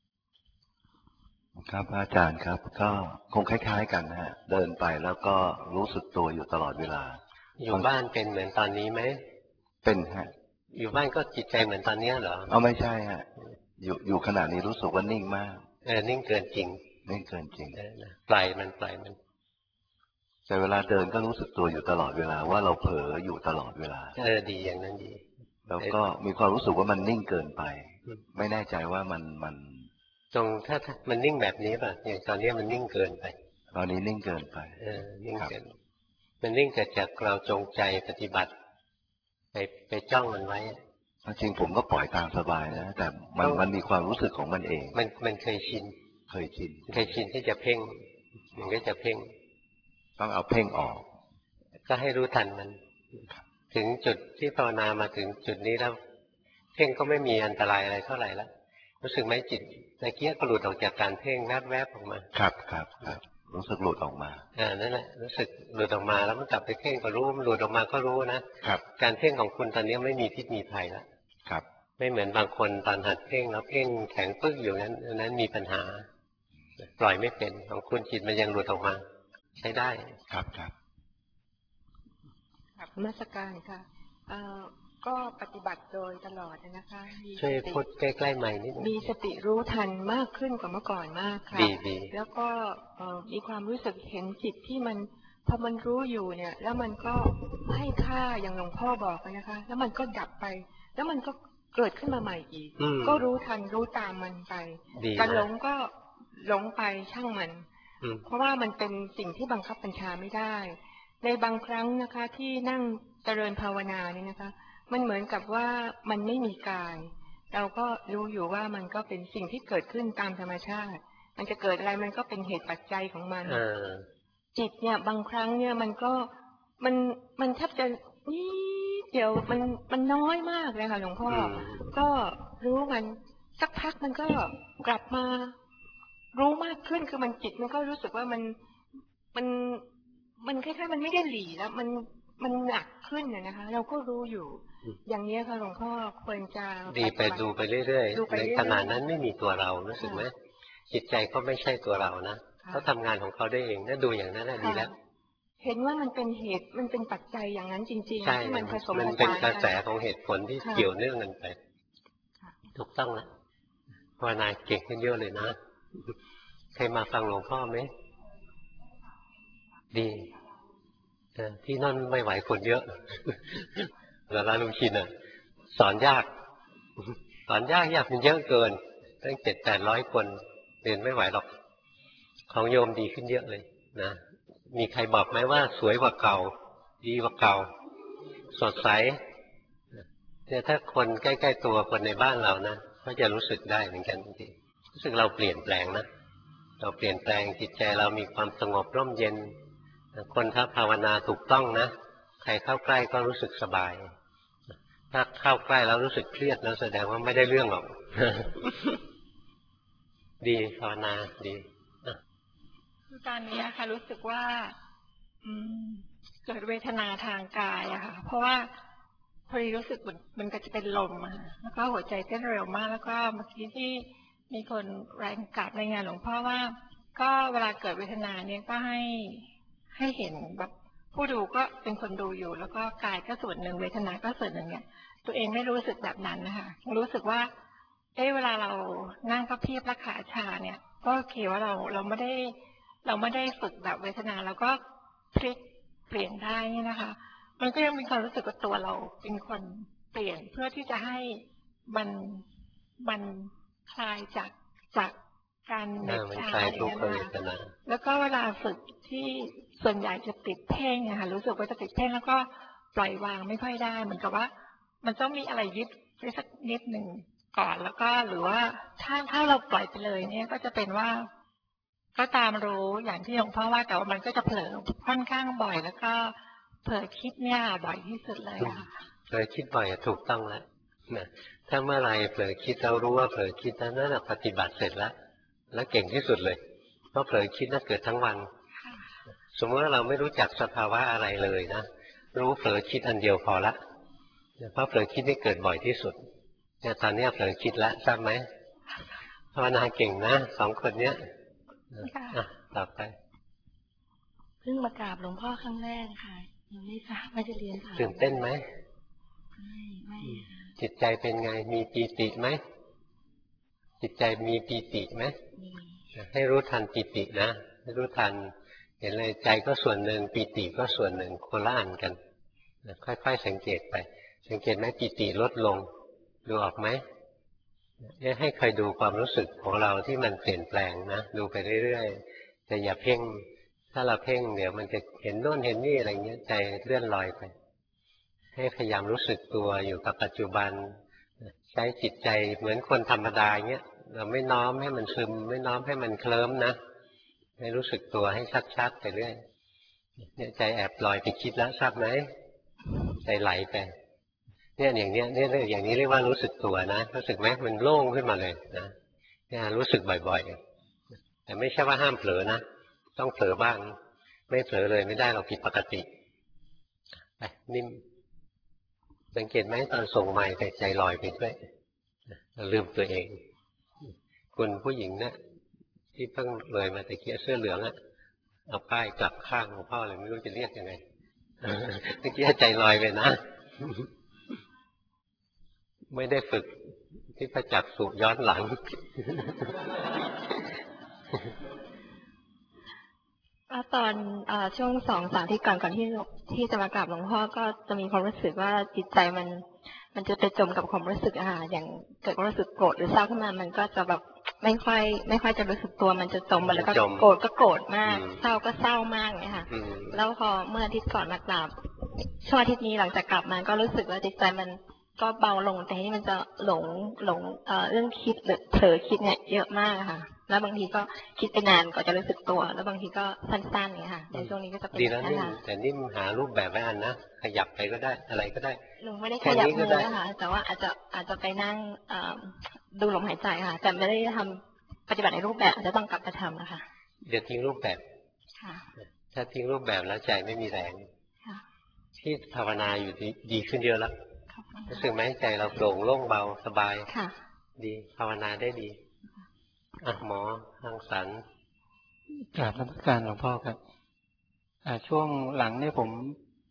I: ครับอาจารย์ครับก็คงคล้ายๆกันนะฮะเดินไปแล้วก็รู้สึกตัวอยู่ตลอดเวลา
A: อยู่บ้านเป็นเหมือนตอนนี้ไหม
I: เป็นฮะ
A: อยู่บ้านก็จิตใจเหมือนตอนนี้เหรอ
I: ไม่ใช่ฮะอยู่ขณะนี้รู้สึกว่านิ่งมาก
A: นิ่งเกินจริง
I: นิ่งเกินจริง
A: ปล่อยมัน
I: แต่เวลาเดินก็รู้สึกตัวอยู่ตลอดเวลาว่าเราเผลออยู่ตลอดเวลา
A: ดีอย่างนั้นดี
I: แล้วก็มีความรู้สึกว่ามันนิ่งเกินไปไม่แน่ใจว่ามัน
A: ตรงถ้ามันนิ่งแบบนี้ป่ะอย่างตอนนี้มันนิ่งเกินไป
I: ตอนนี้นิ่งเกินไป
A: นิ่งเกินมันนิ่งเกิดจากเราจงใจปฏิบัติไปจ้องมันไว้
I: จริงผมก็ปล่อยตามสบายนะแต่มันมีความรู้สึกของมันเอง
A: มันเคยชินที่จะเพ่งมันก็จะเพ่ง
I: ต้องเอาเพ่งออก
A: ก็ให้รู้ทันมันถึงจุดที่ภาวนามาถึงจุดนี้แล้วเพ่งก็ไม่มีอันตรายอะไรเท่าไหร่แล้วรู้สึกไหมจิตตะเกียกก็หลุดออกจากการเพ่งแวบๆออกมา
I: ครับรู้สึกหลุดออกมา
A: นั่นแหละรู้สึกหลุดออกมาแล้วมันกลับไปเพ่งก็รู้มันหลุดออกมาก็รู้นะครับการเพ่งของคุณตอนนี้ไม่มีพิษมีภัยแล้ว
I: ครับ
A: ไม่เหมือนบางคนตอนหัดเพ่งแล้วเพ่งแข็งปึ๊กอยู่นั้นมีปัญหาปล่อยไม่เป็นของคุณจิตมันยังหลุดออกมาใช้ได้
I: ครับ
H: นมัสการค่ะก็ปฏิบัติโดยตลอดนะคะ
A: ช่วยพูดใกล้ๆใหม่นิดนึง
H: มีสติรู้ทันมากขึ้นกว่าเมื่อก่อนมากค่ะ
A: ดี
H: แล้วก็มีความรู้สึกเห็นจิตที่มันพอมันรู้อยู่เนี่ยแล้วมันก็ให้ค่าอย่างหลวงพ่อบอกนะคะแล้วมันก็ดับไปแล้วมันก็เกิดขึ้นมาใหม่อีกก็รู้ทันรู้ตามมันไปการหลงก็หลงไปช่างมันเพราะว่ามันเป็นสิ่งที่บังคับบัญชาไม่ได้ในบางครั้งนะคะที่นั่งเจริญภาวนาเนี่ยนะคะมันเหมือนกับว่ามันไม่มีกายเราก็รู้อยู่ว่ามันก็เป็นสิ่งที่เกิดขึ้นตามธรรมชาติมันจะเกิดอะไรมันก็เป็นเหตุปัจจัยของมันจิตเนี่ยบางครั้งเนี่ยมันก็มันแทบจะนี่เดี๋ยวมันน้อยมากเลยค่ะหลวงพ่อก็รู้มันสักพักมันก็กลับมารู้มากขึ้นคือมันจิตมันก็รู้สึกว่ามันคล้ายๆมันไม่ได้หลีแล้วมันหนักขึ้นนะคะเราก็รู้อยู่อย่างนี้ค่ะหลวงพ่อควรจะ
A: ดีไปดูไปเรื่อยๆในขณะนั้นไม่มีตัวเรารู้สึกไหมจิตใจก็ไม่ใช่ตัวเรานะเขาทำงานของเขาได้เองน่าดูอย่างนั้นดีแล้ว
H: เห็นว่ามันเป็นเหตุมันเป็นปัจจัยอย่างนั้นจริงๆที่มันผสม
A: มันเป็นกระแสของเหตุผลที่เกี่ยวเนื่องกันไปถูกต้องแล้วภาวนาเก่งขึ้นเยอะเลยนะเคยมาฟังหลวงพ่อไหมดีที่นั่นไม่ไหวคนเยอะแล้วลุงชินสอนยากมันเยอะเกินตั้ง700-800 คนเรียนไม่ไหวหรอกของโยมดีขึ้นเยอะเลยนะมีใครบอกไหมว่าสวยกว่าเก่าดีกว่าเก่าสดใสเนี่ยถ้าคนใกล้ๆตัวคนในบ้านเรานะก็จะรู้สึกได้เหมือนกันทีรู้สึกเราเปลี่ยนแปลงนะเราเปลี่ยนแปลงจิตใจเรามีความสงบร่มเย็นคนถ้าภาวนาถูกต้องนะใครเข้าใกล้ก็รู้สึกสบายถ้าเข้าใกล้แล้วรู้สึกเครียดแล้วแสดงว่าไม่ได้เรื่องหรอก ดีภาวนาดี
F: ตอนนี้ค่ะรู้สึกว่าเกิดเวทนาทางกายอะค่ะเพราะว่าพอดีรู้สึกมันก็จะเป็นลมแล้วก็หัวใจเต้นเร็วมากแล้วก็เมื่อกี้ที่มีคนรายงานในงานหลวงพ่อว่าก็เวลาเกิดเวทนาเนี่ยก็ให้เห็นแบบผู้ดูก็เป็นคนดูอยู่แล้วก็กายก็ส่วนหนึ่งเวทนาก็ส่วนหนึ่งเนี่ยตัวเองไม่รู้สึกแบบนั้นนะคะรู้สึกว่าเวลาเรานั่งพับเพียบและขาชาเนี่ยก็โอเคว่าเราไม่ได้ฝึกแบบเวทนาเราก็พลิกเปลี่ยนได้นี่นะคะมันก็ยังมีความรู้สึกว่าตัวเราเป็นคนเปลี่ยนเพื่อที่จะให้มันคลายจากการเหน็ดชาแล้วก็เวลาฝึกที่ส่วนใหญ่จะติดเพ่งนะคะรู้สึกว่าจะติดเพ่งแล้วก็
H: ปล่อยวางไม่ค่อยได้เหมือนกับว่า มันต้องมีอะไรยึดไว้สักนิดหนึ่งก่อนแล้วก็หรือว่าถ้าเราปล่อยไปเลยเนี่ยก็จะเป็นว่าก็ตามรู้อย่างที่หลวงพ่อว่าแต่ว่ามันก็จะเผลอค่อนข้างบ่อยแล้วก็เผลอคิดเนี่ยบ่อยที่สุดเลยค่ะ
A: เผลอคิดบ่อยถูกต้องแล้วนะถ้าเมื่อไรเผลอคิดเรารู้ว่าเผลอคิดนั่นปฏิบัติเสร็จแล้วเก่งที่สุดเลยเพราะเผลอคิดน่ะเกิดทั้งวันสมมติว่าเราไม่รู้จักสภาวะอะไรเลยนะรู้เผลอคิดอันเดียวพอละเพราะเผลอคิดนี่เกิดบ่อยที่สุดเนี่ยตอนนี้เผลอคิดแล้วทราบไหมภาวนาเก่งนะสองคนเนี้ยต่อไป
J: เพิ่งมากราบหลวงพ่อครั้งแรกค่ะยังไม่ทราบว่าจะเรียนถาม
A: ตื่นเต้นไหม
J: ไม่
A: จิตใจเป็นไงมีปีติไหมจิตใจมีปีติไหมให้รู้ทันปีตินะให้รู้ทันเห็นเลยใจก็ส่วนหนึ่งปีติก็ส่วนหนึ่งคนละอันกันค่อยๆสังเกตไปสังเกตไหมปีติลดลงดูออกไหมให้ใครดูความรู้สึกของเราที่มันเปลี่ยนแปลงนะดูไปเรื่อยๆแต่อย่าเพ่งถ้าเราเพ่งเดี๋ยวมันจะเห็นโน่นเห็นนี่อะไรเงี้ยใจเลื่อนลอยไปให้พยายามรู้สึกตัวอยู่กับปัจจุบันใช้จิตใจเหมือนคนธรรมดาเงี้ยเราไม่น้อมให้มันซึมไม่น้อมให้มันเคลิ้มนะให้รู้สึกตัวให้ชัดๆไปเรื่อยเนี่ยใจแอบลอยไปคิดแล้วทราบไหมใจไหลไปเนี่ยอย่างเนี้ยอย่างนี้เรียกว่ารู้สึกตัวนะรู้สึกไหมมันโล่งขึ้นมาเลยนะเนี่ยรู้สึกบ่อยๆแต่ไม่ใช่ว่าห้ามเผลอนะต้องเผลอบ้างไม่เผลอเลยไม่ได้เราผิดปกติไปนิ่มสังเกตไหมตอนส่งไมค์ใจลอยไปด้วยลืมตัวเองคุณผู้หญิงเนี่ยที่เพิ่งเลยมาตะเกียเสื้อเหลืองอะเอาป้ายกลับข้างของพ่อเลยไม่รู้จะเรียกยังไงตะเกียใจลอยไปนะไม่ได้ฝึกที่ประจักษ์สูบย้อนหลัง
F: ตอนช่วง2-3 อาทิตย์ก่อนที่จะมากราบหลวงพ่อก็จะมีความรู้สึกว่าจิตใจมันจะไปจมกับความรู้สึกอย่างเกิดความรู้สึกโกรธหรือเศร้าขึ้นมามันก็จะแบบไม่ค่อยจะรู้สึกตัวมันจะจมไปแล้วก็โกรธก็โกรธมากเศร้าก็เศร้ามากเนี่ยค่ะแล้วพอเมื่ออาทิตย์ก่อนมากราบช่วงอาทิตย์นี้หลังจากกลับมาก็รู้สึกว่าจิตใจมันก็เบาลงแต่ที่มันจะหลงเรื่องคิดหรือเผลอคิดเนี่ยเยอะมากค่ะแล้วบางทีก็คิดไปนานก็จะรู้สึกตัวแล้วบางทีก็สั้นๆเนี่ยค่ะในช่วงนี้ก็จะเป็น
A: ดีแล้วนิ่มแต่นิ่มหารูปแบบไว้อันนะขยับไปก็ได้อะไรก็ได้
F: หนูไม่ได้ขยับมือนะคะแต่ว่าอาจจะไปนั่งดูลมหายใจค่ะแต่ไม่ได้ทำปฏิบัติในรูปแบบอาจจะต้องกลับมาทำนะคะ
A: เดี๋ยวทิ้งรูปแบบถ้าทิ้งรูปแบบแล้วใจไม่มีแรงที่ภาวนาอยู่ดีขึ้นเยอะแล้วรู้สึกไหมใจเราโปร่งโล่งเบาสบายดีภาวนาได้ดีหมอรังสรรค์
K: กราบนมัสการหลวงพ่อครับช่วงหลังเนี่ยผม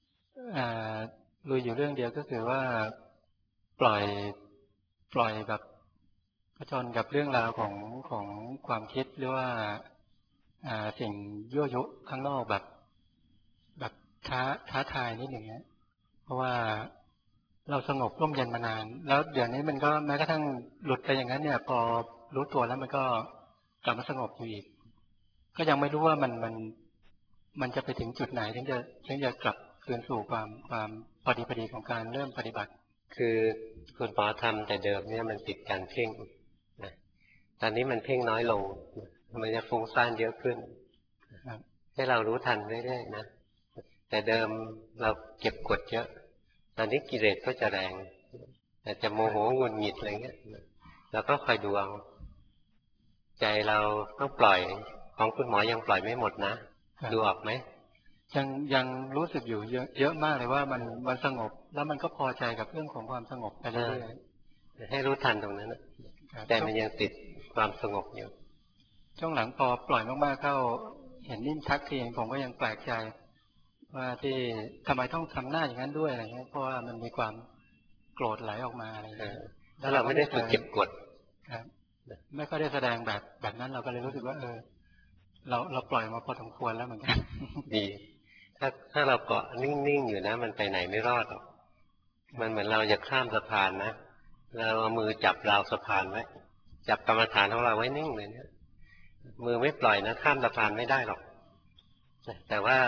K: รู้อยู่เรื่องเดียวก็คือว่าปล่อยแบบผจญกับเรื่องราวของความคิดหรือว่าสิ่งยั่วยุข้างนอกแบบท้าทายนิดหนึ่งนะเพราะว่าเราสงบร่มเย็นมานานแล้วเดี๋ยวนี้มันก็แม้กระทั่งหลุดไปอย่างนั้นเนี่ยพอรู้ตัวแล้วมันก็กลับมาสงบอยู่อีกก็ยังไม่รู้ว่ามันจะไปถึงจุดไหนถึงจะกลับคืนสู่ความพอดีของการเริ่มปฏิบัติ
A: คือคุณหมอทำแต่เดิมเนี่ยมันติดการเพ่งนะตอนนี้มันเพ่งน้อยลงมันจะฟุ้งซ่านเยอะขึ้นให้เรารู้ทันเรื่อยๆนะแต่เดิมเราเก็บกดเยอะตอนนี้กิเลสก็จะแรงแต่จะโมโหหงุดหงิดอะไรเงี้ยเราก็คอยดูเอาใจเราต้องปล่อยของคุณหมอยังปล่อยไม่หมดนะดูออกไหม
K: ยังรู้สึกอยู่เยอะมากเลยว่ามันสงบแล้วมันก็พอใจกับเรื่องของความสงบไปเรื่อย
A: ๆให้รู้ทันตรงนั้นนะแต่มันยังติดความสงบอยู่
K: ช่วงหลังพอปล่อยมากๆเข้าเห็นนิ่มทักทีผมก็ยังแปลกใจว่าที่ทำไมต้องทำหน้าอย่างนั้นด้วยอะไรเงี้ยเพราะว่ามันมีความโกรธไหลออกมาอะไร
A: แล้วเราไม่ได้ฝึกเก็บกด
K: ไม่ค่อยได้แสดงแบบนั้นเราก็เลยรู้สึกว่าเราปล่อยมาพอสมควรแล้วเหมือนกัน
A: ดีถ้าเราเกาะนิ่งๆอยู่นะมันไปไหนไม่รอดหรอกมันเหมือนเราจะข้ามสะพานนะเราเอามือจับราวสะพานไว้จับกรรมฐานของเราไว้นิ่งเลยเนี่ยมือไม่ปล่อยนะข้ามสะพานไม่ได้หรอกแต่ว่า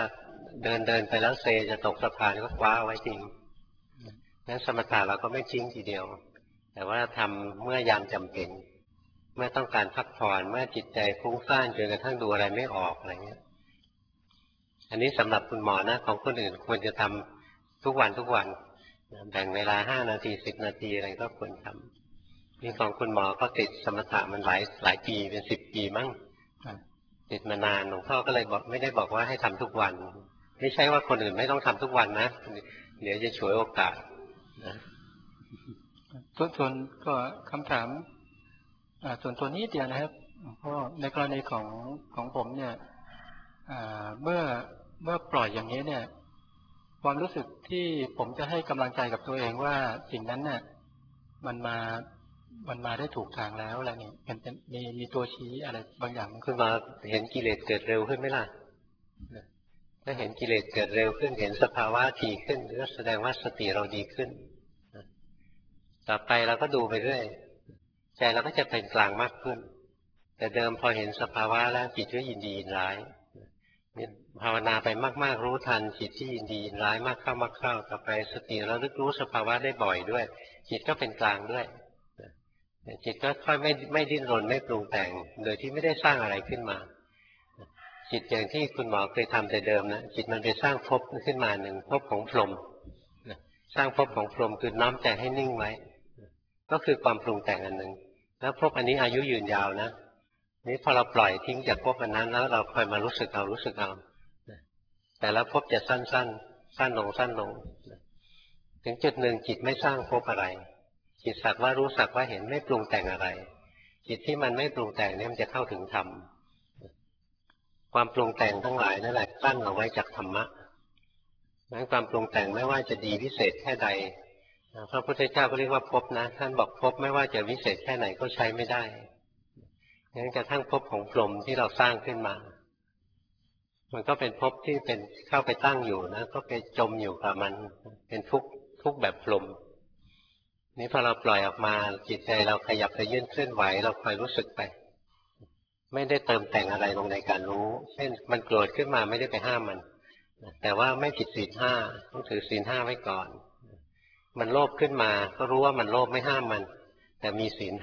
A: เดินไปแล้วเซจะตกสะพานก็คว้าไว้จริงนั้นสมถะเราก็ไม่ทิ้งทีเดียวแต่ว่าทำเมื่อยามจำเป็นเมื่อต้องการพักผ่อนเมื่อจิตใจฟุ้งซ่านจนกระทั่งดูอะไรไม่ออกอะไรเงี้ยอันนี้สำหรับคุณหมอนะของคนอื่นควรจะทำทุกวันแบ่งเวลา5 นาที10 นาทีอะไรก็ควรทำนี่ของคุณหมอก็ติดสมถะมันหลายปีเป็น10 ปีมั้งติดมานานหลวงพ่อก็เลยบอกไม่ได้บอกว่าให้ทำทุกวันไม่ใช่ว่าคนอื่นไม่ต้องทำทุกวันนะเดี๋ยวจะฉวยโอกาสนะ
K: ส่วนก็คำถามส่วนตัวนี้เดียวนะครับเพราะในกรณีของผมเนี่ยเมื่อปล่อยอย่างนี้เนี่ยความรู้สึกที่ผมจะให้กำลังใจกับตัวเองว่าสิ่งนั้นเนี่ยมันมาได้ถูกทางแล้วอะไรนี่มันจะมีตัวชี้อะไรบางอย่าง
A: ขึ้นมาเห็นกิเลสเกิดเร็วขึ้นไหมล่ะถ้าเห็นกิเลสเกิดเร็วขึ้นเห็นสภาวะถี่ขึ้นก็แสดงว่าสติเราดีขึ้นต่อไปเราก็ดูไปเรื่อยใจเราก็จะเป็นกลางมากขึ้นแต่เดิมพอเห็นสภาวะแล้วจิตก็ยินดียินร้ายภาวนาไปมากๆรู้ทันจิตที่ยินดียินร้ายมากเข้าต่อไปสติเราลึกรู้สภาวะได้บ่อยด้วยจิตก็เป็นกลางด้วยจิตก็ค่อยไม่ดิ้นรนไม่ปรุงแต่งโดยที่ไม่ได้สร้างอะไรขึ้นมาจิตอย่างที่คุณหมอเคยทำแต่เดิมนะจิตมันไปสร้างภพขึ้นมาหนึ่งภพของพรหมสร้างภพของพรหมคือน้อมใจให้นิ่งไว้ก็คือความปรุงแต่งอันหนึ่งแล้วภพอันนี้อายุยืนยาวนะนี่พอเราปล่อยทิ้งจากภพอันนั้นแล้วเราคอยมารู้สึกเอาแต่แล้วภพจะสั้นลงถึงจุดหนึ่งจิตไม่สร้างภพอะไรจิตสักว่ารู้สักว่าเห็นไม่ปรุงแต่งอะไรจิตที่มันไม่ปรุงแต่งเนี่ยมันจะเข้าถึงธรรมความปรุงแต่งทั้งหลายนั่นแหละกั้นเอาไว้จากธรรมะนั้นความปรุงแต่งไม่ว่าจะดีวิเศษแค่ใดพระพุทธเจ้าก็เรียกว่าภพนะท่านบอกภพไม่ว่าจะวิเศษแค่ไหนก็ใช้ไม่ได้งั้นกระทั่งภพของพรหมที่เราสร้างขึ้นมามันก็เป็นภพที่เป็นเข้าไปตั้งอยู่นะก็ไปจมอยู่กับมันเป็นทุกแบบพรหมนี่พอเราปล่อยออกมาจิตใจเราขยับไปยื่นเคลื่อนไหวเราคอยรู้สึกไปไม่ได้เติมแต่งอะไรลงในการรู้เช่นมันโกรธขึ้นมาไม่ได้ไปห้ามมันแต่ว่าไม่ผิดศีล 5ต้องถือศีล 5ไว้ก่อนมันโลภขึ้นมาก็รู้ว่ามันโลภไม่ห้ามมันแต่มีศีล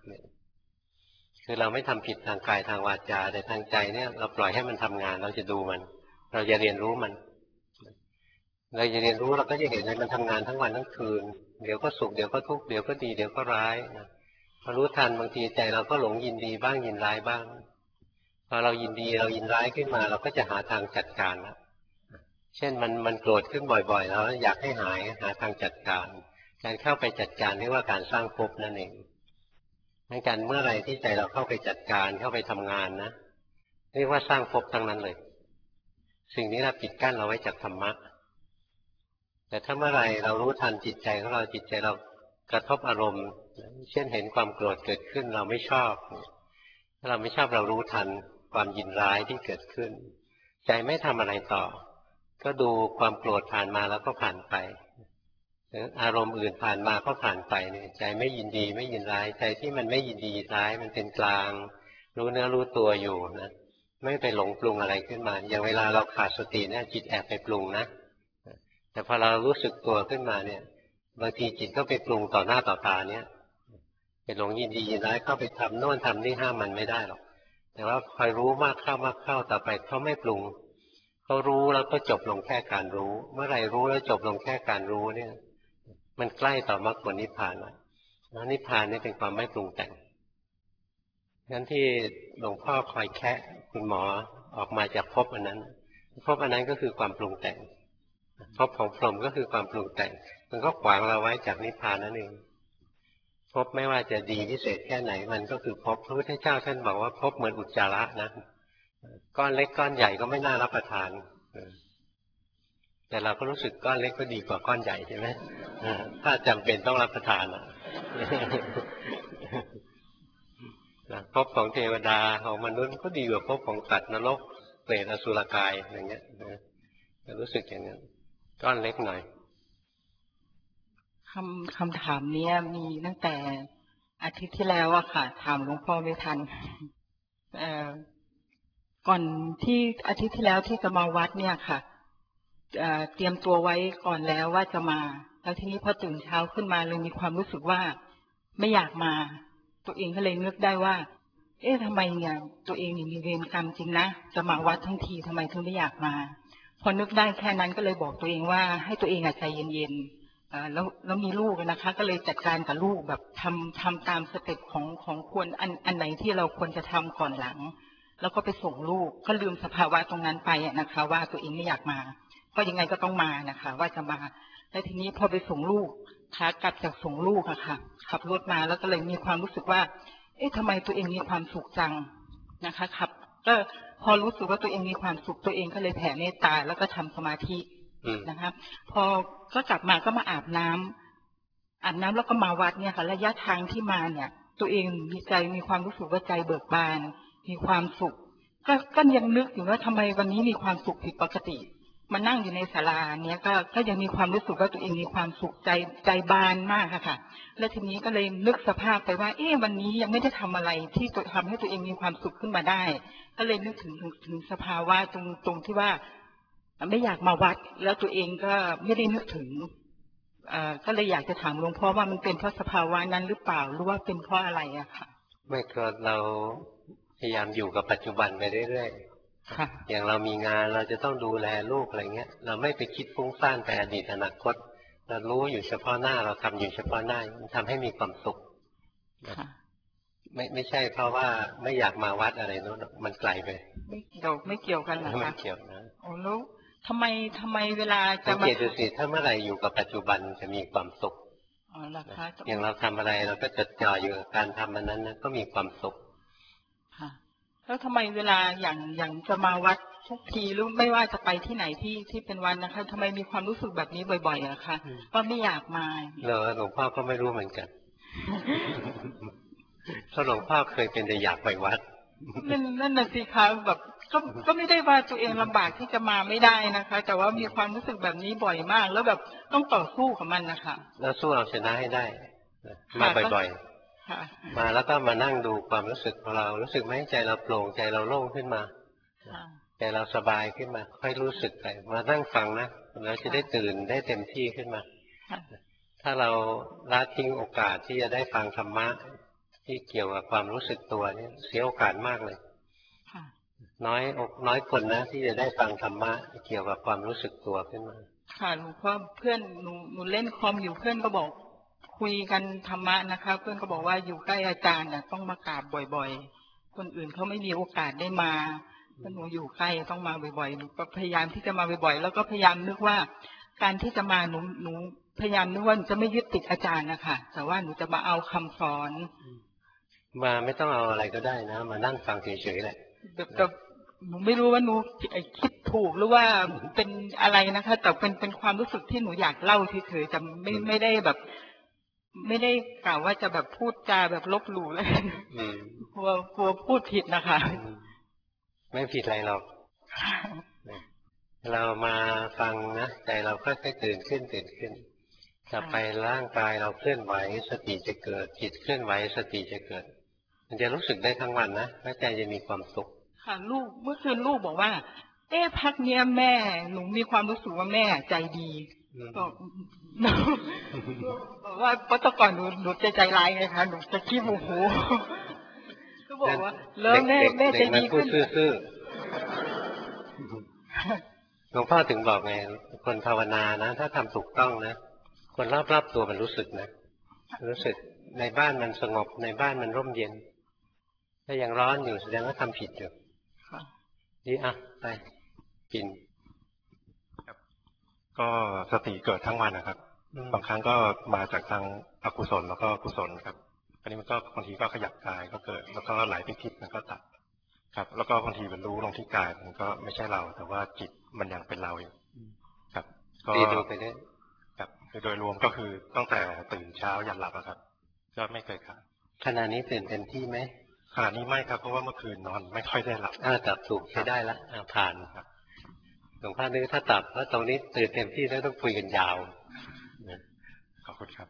A: 5คือเราไม่ทำผิดทางกายทางวาจาแต่ทางใจเนี่ยเราปล่อยให้มันทำงานเราจะดูมันเราจะเรียนรู้มันเราจะเรียนรู้เราก็จะเห็นว่ามันทำงานทั้งวันทั้งคืนเดี๋ยวก็สุขเดี๋ยวก็ทุกข์เดี๋ยวก็ดีเดี๋ยวก็ร้ายนะพอรู้ทันบางทีใจเราก็หลงยินดีบ้างยินร้ายบ้างพอเรายินดีเรายินร้ายขึ้นมาเราก็จะหาทางจัดการแล้วเช่นมันโกรธขึ้นบ่อยๆแล้วอยากให้หาทางจัดการการเข้าไปจัดการเรียกว่าการสร้างภพนั่นเองในการเมื่อไรที่ใจเราเข้าไปจัดการเข้าไปทำงานนะเรียกว่าสร้างภพทั้งนั้นเลยสิ่งนี้เราปิดกั้นเราไว้จากธรรมะแต่ถ้าเมื่อไรเรารู้ทันจิตใจของเราจิตใจเรากระทบอารมณ์เช่นเห็นความโกรธเกิดขึ้นเราไม่ชอบถ้าเราไม่ชอบเรารู้ทันความยินร้ายที่เกิดขึ้นใจไม่ทำอะไรต่อก็ดูความโกรธผ่านมาแล้วก็ผ่านไปอารมณ์อื่นผ่านมาก็ผ่านไปเนี่ยใจไม่ยินดีไม่ยินร้ายใจที่มันไม่ยินดีร้ายมันเป็นกลางรู้เนื้อรู้ตัวอยู่นะไม่ไปหลงปรุงอะไรขึ้นมาอย่างเวลาเราขาดสติเนี่ยจิตแอบไปปรุงนะแต่พอเรารู้สึกตัวขึ้นมาเนี่ยบางทีจิตก็ไปปรุงต่อหน้าต่อตาเนี่ยไปหลงยินดียินร้ายเข้าไปทำโน่นทำนี่ห้ามมันไม่ได้หรอกแต่ว่าคอยรู้มากเข้าต่อไปเขาไม่ปรุงเขารู้แล้วก็จบลงแค่การรู้เมื่อไหร่รู้แล้วจบลงแค่การรู้เนี่ยมันใกล้ต่อมรรคผลนิพพานแล้วนิพพานนี่เป็นความไม่ปรุงแต่งงั้นที่หลวงพ่อคอยแคะคุณหมอออกมาจากภพอันนั้นภพอันนั้นก็คือความปรุงแต่งภพของพรหมก็คือความปรุงแต่งมันก็ขวางเราไว้จากนิพพานนั่นเองภพไม่ว่าจะดีพิเศษแค่ไหนมันก็คือภพพระพุทธเจ้าท่านบอกว่าภพเหมือนอุจจาระนะก้อนเล็กก้อนใหญ่ก็ไม่น่ารับประทานแต่เราก็รู้สึกก้อนเล็กก็ดีกว่าก้อนใหญ่ใช่ไหมถ้าจำเป็นต้องรับประทานภพของเทวดาของมนุษย์ก็ดีกว่าภพของสัตว์นรกเปรตอสุรกายอย่างเงี้ยรู้สึกอย่างนั้นก้อนเล็กหน่อย
L: คำถามนี้มีตั้งแต่อาทิตย์ที่แล้วอะค่ะถามหลวงพ่อไม่ทันก่อนที่อาทิตย์ที่แล้วที่จะมาวัดเนี่ยค่ะเตรียมตัวไว้ก่อนแล้วว่าจะมาแล้วทีนี้พอตื่นเช้าขึ้นมาเลยมีความรู้สึกว่าไม่อยากมาตัวเองก็เลยนึกได้ว่าเอ๊ะทำไมเนี่ยตัวเองมีเวรกรรมจริงนะจะมาวัดทั้งทีทำไมถึงไม่อยากมาพอนึกได้แค่นั้นก็เลยบอกตัวเองว่าให้ตัวเองใจเย็นๆแล้วมีลูกนะคะก็เลยจัดการกับลูกแบบทำตามสเต็ปของควรอันไหนที่เราควรจะทำก่อนหลังแล้วก็ไปส่งลูกก็ลืมสภาวะตรงนั้นไปนะคะว่าตัวเองไม่อยากมาก็ยังไงก็ต้องมานะคะว่าจะมาแล้วทีนี้พอไปส่งลูกขากลับจากส่งลูกอะค่ะขับรถมาแล้วก็เลยมีความรู้สึกว่าเอ๊ะทำไมตัวเองมีความสุขจังนะคะขับก็พอรู้สึกว่าตัวเองมีความสุขตัวเองก็เลยแผ่เมตตาแล้วก็ทำสมาธินะคะพอก็กลับมาก็มาอาบน้ำแล้วก็มาวัดเนี่ยค่ะระยะทางที่มาเนี่ยตัวเองมีความรู้สึกว่าใจเบิกบานมีความสุขก็ยังนึกอยู่ว่าทำไมวันนี้มีความสุขผิดปกติมานั่งอยู่ในศาลาเนี้ยก็ยังมีความรู้สึกว่าตัวเองมีความสุขใจบานมากค่ะและทีนี้ก็เลยนึกสภาพไปว่าวันนี้ยังไม่ได้ทำอะไรที่ทำให้ตัวเองมีความสุขขึ้นมาได้ก็เลยนึกถึงสภาวะตรงที่ว่าไม่อยากมาวัดแล้วตัวเองก็ไม่ได้นึกถึงก็เลยอยากจะถามหลวงพ่อว่ามันเป็นเพราะสภาวะนั้นหรือเปล่าหรือว่าเป็นเพราะอะไรอะค่ะ
A: ไม่ก็เราพยายามอยู่กับปัจจุบันไปเรื่อยๆอย่างเรามีงานเราจะต้องดูแลลูกอะไรเงี้ยเราไม่ไปคิดฟุ้งซ่านไปอดีตอนาคตเรารู้อยู่เฉพาะหน้าเราทำอยู่เฉพาะหน้ามันทำให้มีความสุขไม่ใช่เพราะว่าไม่อยากมาวัดอะไรนู้นมันไกลไป
L: ไม่เกี่ยวกันหรอคะ
A: ไม่เกี่ยวนะ
L: โอ้แล้วทำไมเวลาจะ
A: มาสังเกตดูสิถ้าเมื่อไหร่อยู่กับปัจจุบันจะมีความสุขอย่างเราทำอะไรเราก็จดจ่ออยู่กับการทำมันนั้นนะก็มีความสุข
L: แล้วทำไมเวลาอย่างจะมาวัดทุกทีหรือไม่ว่าจะไปที่ไหนที่เป็นวันนะคะทำไมมีความรู้สึกแบบนี้บ่อยๆอะคะว่าไม่อยากมา
A: หลวงพ่อก็ไม่รู้เหมือนกันเพราะหลวงพ่อเคยเป็นแต่อยากไปวัด
L: นั่นน่ะสิคะแบบก็ไม่ได้ว่าตัวเองลำบากที่จะมาไม่ได้นะคะแต่ว่ามีความรู้สึกแบบนี้บ่อยมากแล้วแบบต้องต่อสู้กับมันนะคะ
A: แล้วสู้เอาชนะให้ได้มาบ่อยๆมาแล้วก็มานั่งดูความรู้สึกของเรารู้สึกไหมใจเราโปร่งใจเราโล่งขึ้นมาใจเราสบายขึ้นมาค่อยรู้สึกไปมานั่งฟังนะเราจะได้ตื่นได้เต็มที่ขึ้นมาถ้าเราละทิ้งโอกาสที่จะได้ฟังธรรมะที่เกี่ยวกับความรู้สึกตัวนี่เสียโอกาสมากเลยน้อยคนนะที่จะได้ฟังธรรมะเกี่ยวกับความรู้สึกตัวขึ้นมา
L: ค่ะหลวงพ่อเพื่อนหนูเล่นคอมอยู่เพื่อนก็บอกคุยกันธรรมะนะคะเพื่อนก็บอกว่าอยู่ใกล้อาจารย์ต้องมากราบบ่อยๆคนอื่นเขาไม่มีโอกาสได้มาหนูอยู่ใกล้ต้องมาบ่อยๆหนูก็พยายามที่จะมาบ่อยๆแล้วก็พยายามนึกว่าการที่จะมาหนูพยายามนึกว่าจะไม่ยึดติดอาจารย์นะคะแต่ว่าหนูจะมาเอาคำสอน
A: มาไม่ต้องเอาอะไรก็ได้นะมานั่งฟังเฉยๆแหละ
L: แต่หนูไม่รู้ว่าหนูคิดถูกหรือว่าเป็นอะไรนะคะแต่เป็นความรู้สึกที่หนูอยากเล่าเฉยๆจะไม่ได้แบบไม่ได้กล่าวว่าจะแบบพูดจาแบบลบหลู่เลยกลัวพูดผิดนะคะ
A: ไม่ผิดอะไรหรอกเรามาฟังนะใจเราค่อยๆตื่นขึ้นต่อไปร่างกายเราเคลื่อนไหวสติจะเกิดจิตเคลื่อนไหวสติจะเกิดมันจะรู้สึกได้ทั้งวันนะแล้วใจจะมีความสุข
L: ค่ะลูกเมื่อคืนลูกบอกว่าพักเนี้ยแม่หนูมีความรู้สึกว่าแม่ใจดีบอกว่าเพราะตอนก่อนหนูใจร้ายไงคะหนูจะขี้โมโหก็บอกว่าเริ่มแม่ใจดีขึ้น
A: หลวงพ่อถึงบอกไงคนภาวนานะถ้าทำถูกต้องนะคนรอบๆตัวมันรู้สึกนะรู้สึกในบ้านมันสงบในบ้านมันร่มเย็นถ้ายังร้อนอยู่แสดงว่าทำผิดอยู่ดีไปกิน
M: ก็สติเกิดทั้งวันนะครับบางครั้งก็มาจากทางอกุศลแล้วก็กุศลครับอันนี้มันก็บางทีก็ขยับกายก็เกิดแล้วก็ไหลไปคิดมันก็ตัดครับแล้วก็บางทีมันรู้ลงที่กายมันก็ไม่ใช่เราแต่ว่าจิตมันยังเป็นเราอยู่ครับก็
A: ดูไปได้
M: ครับโดยรวมก็คือตั้งแต่ตื่นเช้ายันหลับครับก็ไม่เคยขาด
A: ขณะนี้ตื่นเต็มที่ไหม
M: ขณะนี้ไม่ครับเพราะว่าเมื่อคืนนอนไม่ค่อยได้หลับ
A: ตับถูกใช้ได้ละผ่านครับหลวงพ่อนึกถ้าตับแล้วตรงนี้ตื่นเต็มที่แล้วต้องคุยกันยาว
M: ขอบคุณครับ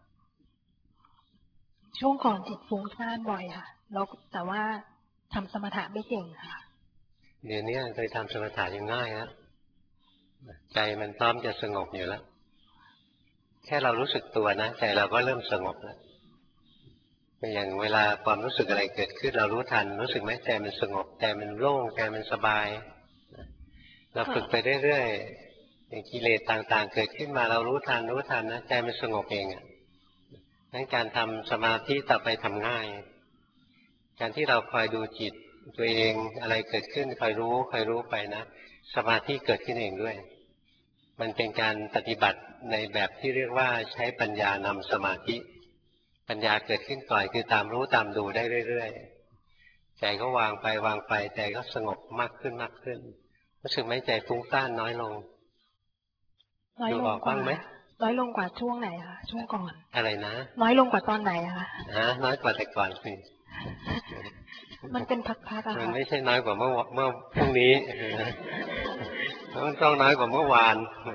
J: ช่วงก่อนจิตฟุ้งซ่านบ่อยค่ะแล้วแต่ว่าทำสมถะไม่เก่งค่ะ
A: เดี๋ยวนี้เคยทำสมถะยังง่ายนะใจมันพร้อมจะสงบอยู่แล้วแค่เรารู้สึกตัวนะใจเราก็เริ่มสงบแล้วอย่างเวลาความรู้สึกอะไรเกิดขึ้นเรารู้ทันรู้สึกไหมใจมันสงบใจมันโล่งใจมันสบายเราฝึกไปเรื่อยๆอย่างกิเลสต่างๆเกิดขึ้นมาเรารู้ทันนะใจมันสงบเองอ่ะงั้นการทำสมาธิต่อไปทำง่ายการที่เราคอยดูจิตตัวเองอะไรเกิดขึ้นคอยรู้ไปนะสมาธิเกิดขึ้นเองด้วยมันเป็นการปฏิบัติในแบบที่เรียกว่าใช้ปัญญานำสมาธิปัญญาเกิดขึ้นก่อนคือตามรู้ตามดูได้เรื่อยๆใจก็วางไปใจก็สงบมากขึ้นรู้สึกไหมใจฟุ้งซ่านน้อยลง
J: น้อยลงกว่าไหมน้อยลงกว่าช่วงไหนคะช่วงก่อน
A: อะไรนะ
J: น้อยลงกว่าตอนไหนคะ
A: น้อยกว่าแต่ก่อนสิ
J: มันเป็นพักๆอะค่ะ
A: มันไม่ใช่น้อยกว่าเมื่อพรุ่งนี้มันต้องน้อยกว่าเมื่อวาน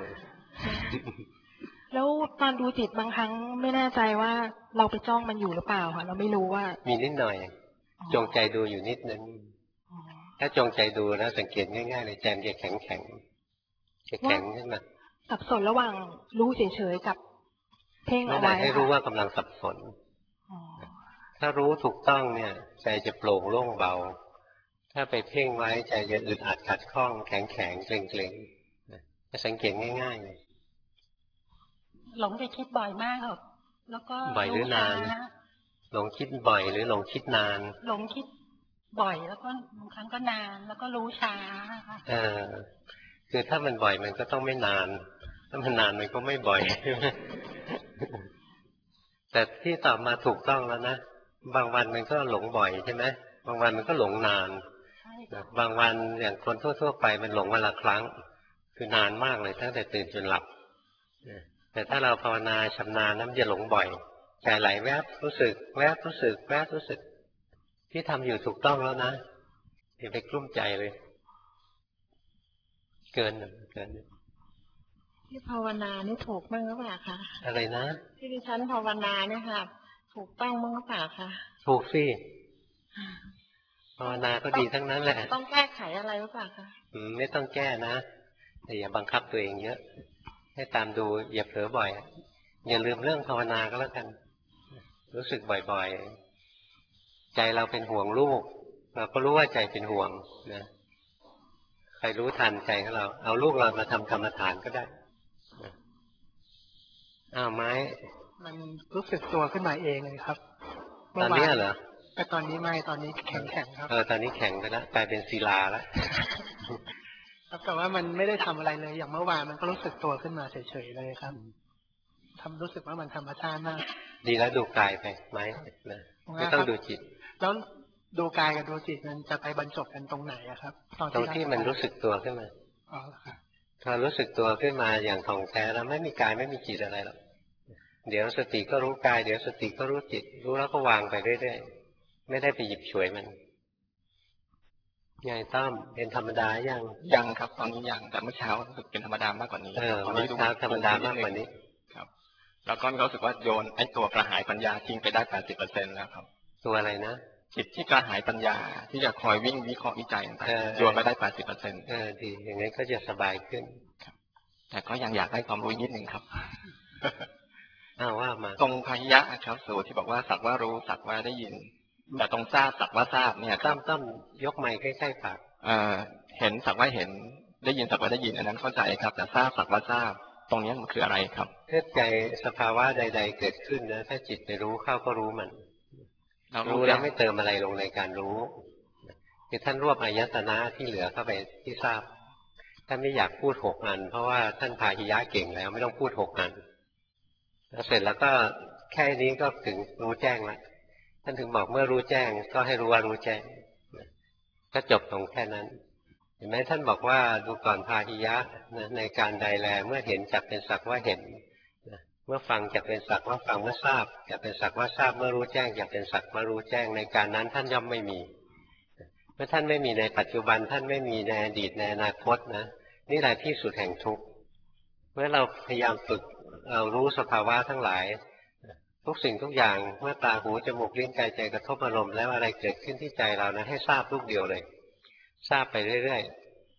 J: แล้วตอนดูจิตบางครั้งไม่แน่ใจว่าเราไปจ้องมันอยู่หรือเปล่าค่ะเราไม่รู้ว่า
A: มีนิดหน่อยจงใจดูอยู่นิดนึงถ้าจงใจดูนะสังเกตง่ายๆเลยใจมันจะแข็งขึ้นมา
J: สับสนระหว่างรู้เฉยๆกับเพ่งเอาไว้
A: ให้รู้ว่ากำลังสับสนถ้ารู้ถูกต้องเนี่ยใจจะโปร่งโล่งเบาถ้าไปเพ่งไว้ใจจะอึดอัดขัดข้องแข็งเกร็งจะสังเกตง่ายๆเลย
F: หลงไปคิดบ่อยมากครับแล้วก็
A: บ่อยหรือนานหลงคิดบ่อยหรือหลงคิดนาน
F: หลงคิดบ่อยแล้วก็บางครั้งก็นานแล้วก็รู้ช้าค่ะ
A: คือถ้ามันบ่อยมันก็ต้องไม่นานถ้ามันนานมันก็ไม่บ่อย แต่ที่ตอบมาถูกต้องแล้วนะบางวันมันก็หลงบ่อยใช่ไหมบางวันมันก็หลงนานบางวันอย่างคนทั่วๆไปมันหลงวันละครั้งคือนานมากเลยตั้งแต่ตื่นจนหลับแต่ถ้าเราภาวนาชำนาญมันจะหลงบ่อยใจไหลแวบรู้สึกแวบรู้สึกที่ทำอยู่ถูกต้องแล้วนะอย่าไปกลุ้มใจเลยเกิน
E: ที่ภาวนานี่ถูกมั้งหรือเปล่าคะ
A: อะไรนะ
E: ที่ดิฉันภาวนาเนี่ยค่ะถูกต้องมั้งหรือเปล่าคะ
A: ถูกสิภาวนาก็ดีทั้งนั้นแหละ
E: ต้องแก้ไขอะไรหรือเปล่าคะ
A: ไม่ต้องแก้นะแต่อย่าบังคับตัวเองเยอะให้ตามดูอย่าเผลอบ่อยอย่าลืมเรื่องภาวนาก็แล้วกันรู้สึกบ่อยๆใจเราเป็นห่วงลูกเราก็รู้ว่าใจเป็นห่วงนะใครรู้ทันใจของเราเอาลูกเรามาทำกรรมฐานก็ได้ไม้
N: มันรู้สึกตัวขึ้นมาเองเลยครับ
A: ตอนนี้เหรอ
N: แต่ตอนนี้ไม่ตอนนี้แข็งครับ
A: ตอนนี้แข็งไปแล้วกลายเป็นศิลาแล้ว
N: แต่ว่ามันไม่ได้ทำอะไรเลยอย่างเมื่อวานมันก็รู้สึกตัวขึ้นมาเฉยๆเลยครับรู้สึกว่ามันธรรมชาติมาก
A: ดีแล้วดูกายไปไหมไม่ต้องดูจิต
N: แล้วดูกายกับดูจิตมันจะไปบรรจบกันตรงไหนอะครับ
A: ตรงที่มันรู้สึกตัวขึ้นมาพอรู้สึกตัวขึ้นมาอย่างถ่องแท้แล้วไม่มีกายไม่มีจิตอะไรหรอกเดี๋ยวสติก็รู้กายเดี๋ยวสติก็รู้จิตรู้แล้วก็วางไปเรื่อยๆไม่ได้ไปหยิบฉวยมันไงตั้มเป็นธรรมดา
D: ยังครับตอนนี้ยังแต่เมื่อเช้ารู้สึกเป็นธรรมดามากกว่านี้
A: ตอนนี้เช้าธรรมดามากกว่านี้
D: ครับแล้วก็รู้สึกว่าโยนไอ้ตัวกระหายปัญญาทิ้งไปได้ 80% แล้วครับ
A: ตัวอะไรนะ
D: จิตที่กระหายปัญญาที่จะคอยวิ่งวิเคราะห์วิจัยต่างๆโยนไปได้ 80%
A: ดีอย่างนี้ก็จะสบายขึ้น
D: ครับแต่ก็ยังอยากได้ความรู้นิดนึงครับ
A: ว่ามา
D: ตรงพาหิยะครับสูตรที่บอกว่าสักว่ารู้สักว่าได้ยินแต่ตรงทราบสักว่าทราบเนี่ย
A: ต้อมยกไมค์ใกล้ๆปาก
D: เห็นสักว่าเห็นได้ยินสักว่าได้ยินอันนั้นเข้าใจครับแต่ทราบสักว่าทราบตรงนี้มันคืออะไรครับ
A: ถ้าใจสภาวะใดๆเกิดขึ้นนะถ้าจิตไปรู้เข้าก็รู้มันรู้แล้วไม่เติมอะไรลงในการรู้คือท่านรวบอายตนะที่เหลือเข้าไปที่ทราบท่านไม่อยากพูด6 อันเพราะว่าท่านพาหิยะเก่งแล้วไม่ต้องพูด6 อันแล้วเสร็จแล้วก็แค่นี้ก็ถึงรู้แจ้งแล้วท่านถึงบอกเมื่อรู้แจ้งก็ให้รู้ว่ารู้แจ้งก็จบตรงแค่นั้นเห็นไหมท่านบอกว่าดูก่อนพาหิยะในการใดแลเมื่อเห็นจักเป็นสักว่าเห็นเมื่อฟังจักเป็นสักว่าฟังเมื่อทราบจักเป็นสักว่าทราบเมื่อรู้แจ้งจักเป็นสักว่ารู้แจ้งในการนั้นท่านย่อมไม่มีเมื่อท่านไม่มีในปัจจุบันท่านไม่มีในอดีตในอนาคตนะนี่แหละที่สุดแห่งทุกข์เมื่อเราพยายามฝึกเรารู้สภาวะทั้งหลายทุกสิ่งทุกอย่างเมื่อตาหูจมูกลิ้นกายใจกระทบอารมณ์แล้วอะไรเกิดขึ้นที่ใจเรานะให้ทราบลูกเดียวเลยทราบไปเรื่อย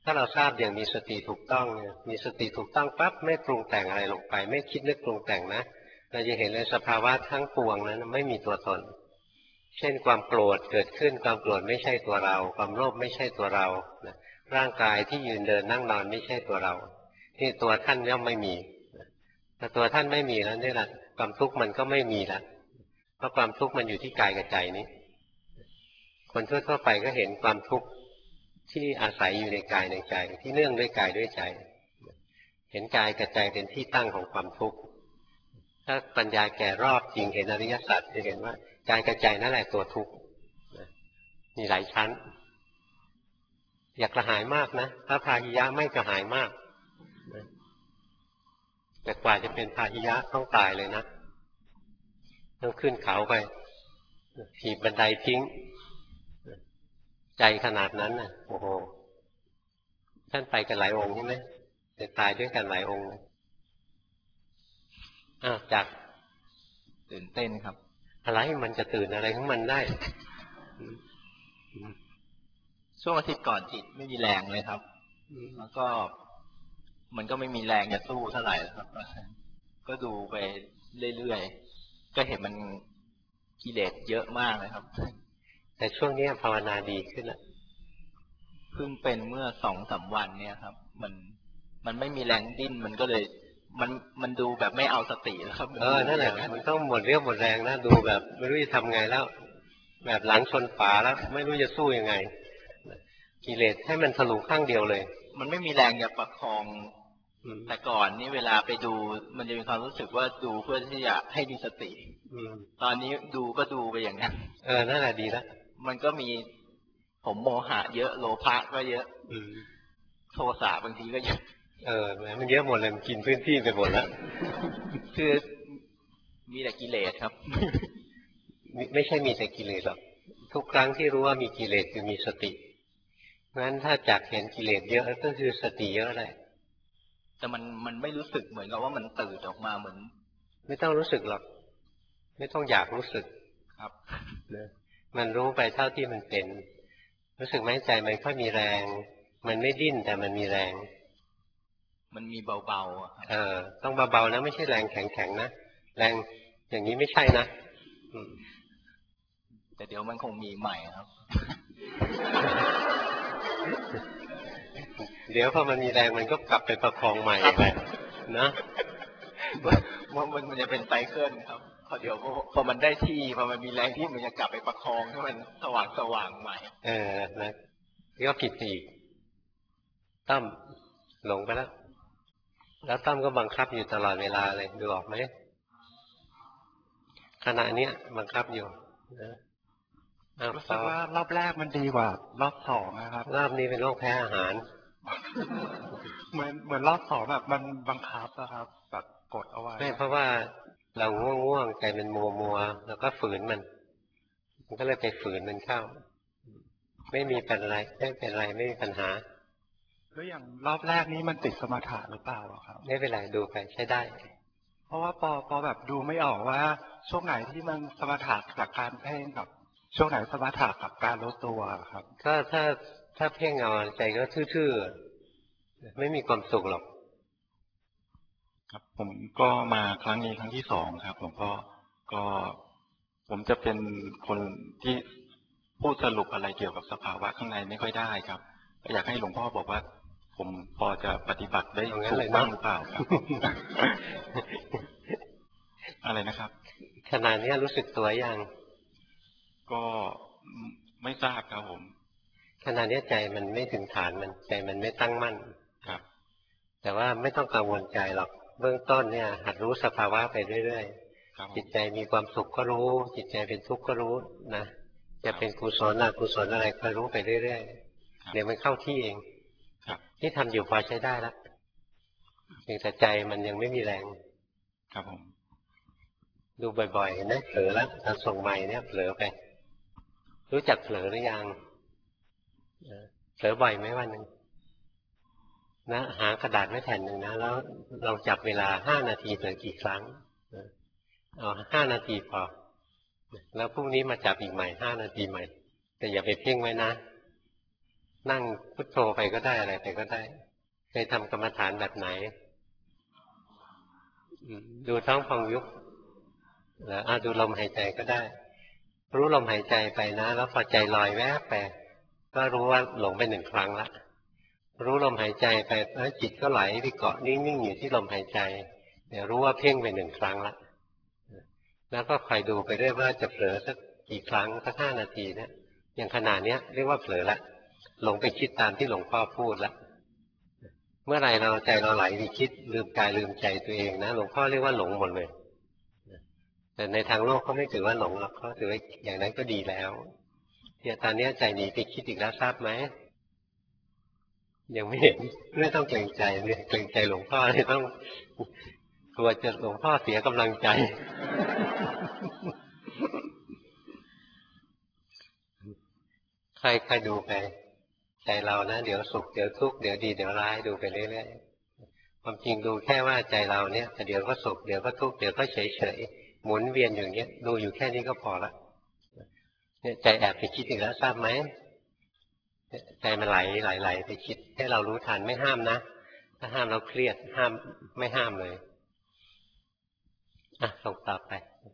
A: ถ้าเราทราบอย่างมีสติถูกต้องเนี่ยมีสติถูกต้องปั๊บไม่ปรุงแต่งอะไรลงไปไม่คิดนึกปรุงแต่งนะเราจะเห็นเลยสภาวะทั้งปวงนั้นไม่มีตัวตนเช่นความโกรธเกิดขึ้นความโกรธไม่ใช่ตัวเราความโลภไม่ใช่ตัวเราร่างกายที่ยืนเดินนั่งนอนไม่ใช่ตัวเราที่ตัวท่านย่อมไม่มีแต่ตัวท่านไม่มีแล้วนี่แหละความทุกข์มันก็ไม่มีแล้วเพราะความทุกข์มันอยู่ที่กายกับใจนี้คนทั่วๆไปก็เห็นความทุกข์ที่อาศัยอยู่ในกายในใจที่เนื่องด้วยกายด้วยใจเห็นกายกับใจเป็นที่ตั้งของความทุกข์ถ้าปัญญาแก่รอบจริงเห็นอริยสัจจะเห็นว่ากายกับใจนั่นแหละตัวทุกข์มีหลายชั้นอยากกระหายมากนะพระพาหิยะไม่กระหายมากแต่กว่าจะเป็นพาหิยะต้องตายเลยนะต้องขึ้นเขาไปถีบบันไดทิ้งใจขนาดนั้นน่ะโอ้โหท่านไปกันหลายองค์ใช่ไหมจะตายด้วยกันหลายองค์จากตื่นเต้นครับอะไรมันจะตื่นอะไรของมันได้
O: ช่วงอาทิตย์ก่อนจิตไม่มีแรงเลยครับแล้วก็มันก็ไม่มีแรงจะสู้เท่าไหร่ครับก็ดูไปเรื่อยๆก็เห็นมันกิเลสเยอะมากเลยครับ
A: แต่ช่วงนี้ภาวนาดีขึ้นแล้ว
O: เพิ่งเป็นเมื่อ2-3 วันเนี่ยครับมันไม่มีแรงดิ้นมันก็เลยมันดูแบบไม่เอาสติแล้วครับ
A: นั่นแหละมันต้องหมดเรี่ยวหมดแรงนะดูแบบไม่รู้จะทำไงแล้วแบบหลังชนฝาแล้วไม่รู้จะสู้ยังไงกิเลสให้มันทะลุข้างเดียวเลย
O: มันไม่มีแรงจะประคองแต่ก่อนนี่เวลาไปดูมันจะมีความรู้สึกว่าดูเพื่อที่จะให้มีสติตอนนี้ดูก็ดูไปอย่างนั้น
A: นั่นแหละดีแล้ว
O: มันก็มีผมโมหะเยอะโลภะก็เยอะโทสะบางทีก็เยอะ
A: มันเยอะหมดเลยมันกินพื้นที่ไปหมดแล้ว
O: คือมีแต่กิเลสครับ
A: ไม่ใช่มีแต่กิเลสหรอกทุกครั้งที่รู้ว่ามีกิเลสคือมีสติงั้นถ้าจักเห็นกิเลสเยอะก็คือสติเยอะเลย
O: แต่มันไม่รู้สึกเหมือนกับว่ามันตื่นออกมาเหมือน
A: ไม่ต้องรู้สึกหรอกไม่ต้องอยากรู้สึก
O: ครับ
A: มันรู้ไปเท่าที่มันเป็นรู้สึกไหมใจมันค่อยมีแรงมันไม่ดิ้นแต่มันมีแรง
O: มันมีเบา
A: ๆต้องเบาๆนะไม่ใช่แรงแข็งๆนะแรงอย่างนี้ไม่ใช่นะ
O: แต่เดี๋ยวมันคงมีใหม่ครับ
A: เดี๋ยวพอมันมีแรงมันก็กลับไปประคองใหม่ไปนะ
O: มันจะเป็นไซเคิลครับพอเดี๋ยวพอมันได้ที่พอมันมีแรงที่มันจะกลับไปประคองให้มันสว่างใหม่
A: นะนี่ก็ผิดอีกตั้มหลงไปแล้วตั้มก็บังคับอยู่ตลอดเวลาเลยดูออกไหมขณะนี้บังคับอยู่นะ
M: รู้สึกว่ารอบแรกมันดีกว่ารอบ2นะครับ
A: รอบนี้เป็นโรคแพ้อาหาร
M: เหมือนรอบ2แบบมันบังคับนะครับแบบกดเอาไว้
A: ไม่เพราะว่าเราง่วงใจมันมัวแล้วก็ฝืนมันก็เลยไปฝืนมันเข้าไม่มีเป็นไรไม่เป็นไรไม่มีปัญหา
M: แล้วอย่างรอบแรกนี้มันติดสมถะหรือเปล่าครับ
A: ไม่เป็นไรดูไปใช้ได้
M: เพราะว่าพอแบบดูไม่ออกว่าช่วงไหนที่มันสมถะจากการเพ่งกับช่วงไหนสมถะกับการรู้ตัวครับ
A: ก็ถ้าเพ่งเอาใจก็ทื่อๆไม่มีความสุขหรอก
D: ครับผมก็มาครั้งนี้ครั้งที่2ครับหลวงพ่อก็ผมจะเป็นคนที่พูดสรุปอะไรเกี่ยวกับสภาวะข้างในไม่ค่อยได้ครับก็อยากให้หลวงพ่อบอกว่าผมพอจะปฏิบัติได้ถูกบ้างหรือเปล่าครับอะไรนะครับ
A: ขณะนี้รู้สึกตัวยัง
D: ก็ไม่ทราบครับผม
A: ขณะนี้ใจมันไม่ถึงฐานมันใจมันไม่ตั้งมั่น
D: ครับ
A: แต่ว่าไม่ต้องกังวลใจหรอกเบื้องต้นเนี่ยหัดรู้สภาวะไปเรื่อยๆจิตใจมีความสุขก็รู้จิตใจเป็นทุกข์ก็รู้นะจะเป็นกุศลอกุศลอะไรก็รู้ไปเรื่อยๆเดี๋ยวมันเข้าที่เองที่ทำอยู่พอใช้ได้แล้วเพียงแต่ใจมันยังไม่มีแรง
D: ครับผม
A: ดูบ่อยๆนะเผลอแล้วตอนส่งใหม่เนี่ยเผลอไปรู้จักเผลอหรือยังเผลอบ่อยไหมวันหนึ่งนะหากระดาษไว้แผ่นหนึ่งนะแล้วลองจับเวลา5 นาทีเผลอกี่ครั้งเอา5 นาทีพอแล้วพรุ่งนี้มาจับอีกใหม่5 นาทีใหม่แต่อย่าไปเพ่งไว้นะนั่งพุทโธไปก็ได้อะไรไปก็ได้เคยทำกรรมฐานแบบไหนดูท้องพองยุบแล้วดูลมหายใจก็ได้รู้ลมหายใจไปนะแล้วพอใจลอยแวบไปก็รู้ว่าหลงไป1 ครั้งละรู้ลมหายใจไปแล้วจิตก็ไหลไปเกาะนิ่งๆอยู่ที่ลมหายใจเดี๋ยวรู้ว่าเพ่งไป1 ครั้งละแล้วก็คอยดูไปเรื่อยว่าจะเผลอสักกี่ครั้งสัก5 นาทีเนี่ยอย่างขนาดนี้เรียกว่าเผลอละหลงไปคิดตามที่หลวงพ่อพูดละเมื่อไรเราใจเราไหลไปคิดลืมกายลืมใจตัวเองนะหลวงพ่อเรียกว่าหลงหมดเลยแต่ในทางโลกเขาไม่ถือว่าหลงหรอกเขาถือว่าอย่างนั้นก็ดีแล้วเนี่ยตอนนี้ใจหนีไปคิดอีกแล้วทราบไหมยังไม่เห็นไม่ต้องเกรงใจเลยเกรงใจหลวงพ่อเลยต้องกลัวจะหลวงพ่อเสียกำลังใจใครดูไปใจเรานะเดี๋ยวสุขเดี๋ยวทุกข์เดี๋ยวดีเดี๋ยวร้ายดูไปเรื่อยๆความจริงดูแค่ว่าใจเราเนี่ยเดี๋ยวก็สุขเดี๋ยวก็ทุกข์เดี๋ยวก็เฉยๆหมุนเวียนอย่างเงี้ยดูอยู่แค่นี้ก็พอละเนี่ยใจแอบไปคิดอีกแล้วทราบไหมใจมันไหลไปคิดให้เรารู้ทันไม่ห้ามนะถ้าห้ามเราเครียดห้ามไม่ห้ามเลยส่งต่อไป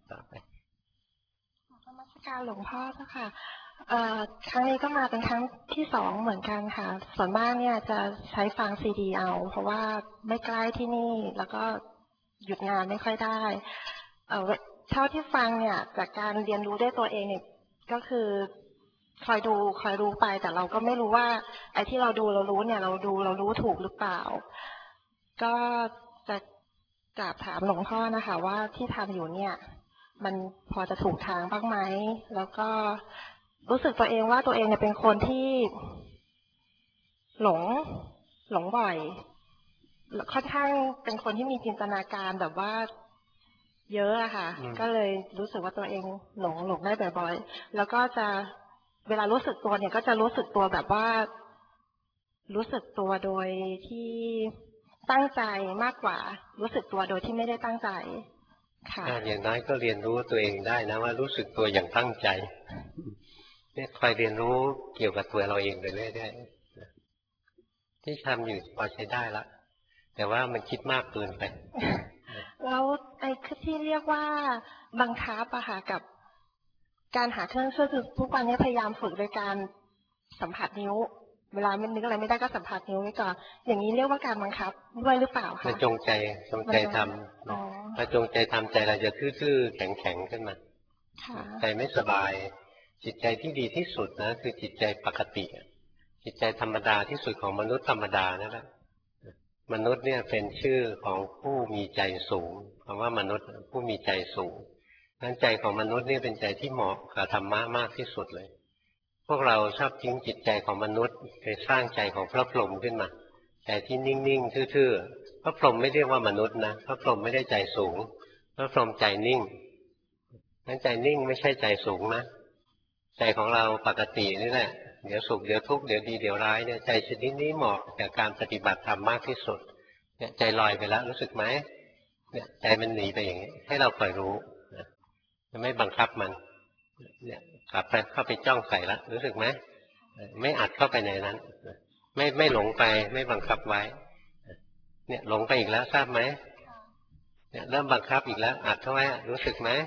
H: นมัสการหลวงพ่อเจ้าค่ะครั้งนี้ก็มาเป็นครั้งที่2เหมือนกันค่ะส่วนมากเนี่ยจะใช้ฟังซีดีเอาเพราะว่าไม่ใกล้ที่นี่แล้วก็หยุดงานไม่ค่อยได้เท่าที่ฟังเนี่ยจากการเรียนรู้ด้วยตัวเองเนี่ยก็คือคอยรู้ไปแต่เราก็ไม่รู้ว่าไอ้ที่เราดูเรารู้เนี่ยเรารู้ถูกหรือเปล่าก็จะกราบถามหลวงพ่อนะคะว่าที่ทำอยู่เนี่ยมันพอจะถูกทางบ้างไหมแล้วก็รู้สึกตัวเองว่าตัวเองเนี่ยเป็นคนที่หลงบ่อยค่อนข้างเป็นคนที่มีจินตนาการแบบว่าเยอะอะค่ะก็เลยรู้สึกว่าตัวเองหลงได้บ่อยๆแล้วก็จะเวลารู้สึกตัวเนี่ยก็จะรู้สึกตัวแบบว่ารู้สึกตัวโดยที่ตั้งใจมากกว่ารู้สึกตัวโดยที่ไม่ได้ตั้งใจค่ะ
A: อย่างน้อยก็เรียนรู้ตัวเองได้นะว่ารู้สึกตัวอย่างตั้งใจเนี่ยคอยเรียนรู้เกี่ยวกับตัวเราเองไปเรื่อยๆที่ทำอยู่พอใช้ได้ละแต่ว่ามันคิดมากเกินไป
H: แล้วไอ้ที่เรียกว่าบังคับอะค่ะกับการหาเครื่องช่วยคือทุกวันนี้พยายามฝึกโดยการสัมผัสนิ้วเวลาไม่นึกอะไรไม่ได้ก็สัมผัสนิ้วไว้ก่อนอย่างนี้เรียกว่าการบังคับด้วยหรือเปล่าคะ
A: จงใจทำถ้าจงใจทำใจเราจะทื่อๆแข็งๆขึ้นมาใจไม่สบายจิตใจที่ดีที่สุดนะคือจิตใจปกติจิตใจธรรมดาที่สุดของมนุษย์ธรรมดานั่นแหละมนุษย์เนี่ยเป็นชื่อของผู้มีใจสูงคำว่ามนุษย์ผู้มีใจสูงนั้นใจของมนุษย์นี่เป็นใจที่เหมาะกับธรรมะมากที่สุดเลยพวกเราชอบทิ้งจิตใจของมนุษย์ไปสร้างใจของพระพรหมขึ้นมาใจที่นิ่งๆทื่อๆพระพรหมไม่เรียกว่ามนุษย์นะพระพรหมไม่ได้ใจสูงพระพรหมใจนิ่งนั้นใจนิ่งไม่ใช่ใจสูงนะใจของเราปกตินี่แหละเดี๋ยวสุขเดี๋ยวทุกข์เดี๋ยวดีเดี๋ยวร้ายเนี่ยใจชนิดนี้เหมาะกับการปฏิบัติธรรมมากที่สุดเนี่ยใจลอยไปแล้วรู้สึกไหมเนี่ยใจมันหนีไปอย่างนี้ให้เราคอยรู้ไม่บังคับมันเนี่ยกลับไปเข้าไปจ้องใส่ละรู้สึกไหมไม่อัดเข้าไปในนั้นไม่หลงไปไม่บังคับไว้เนี่ยหลงไปอีกแล้วทราบไหมเนี่ยเริ่มบังคับอีกแล้วอัดเข้าไว้รู้สึกไหม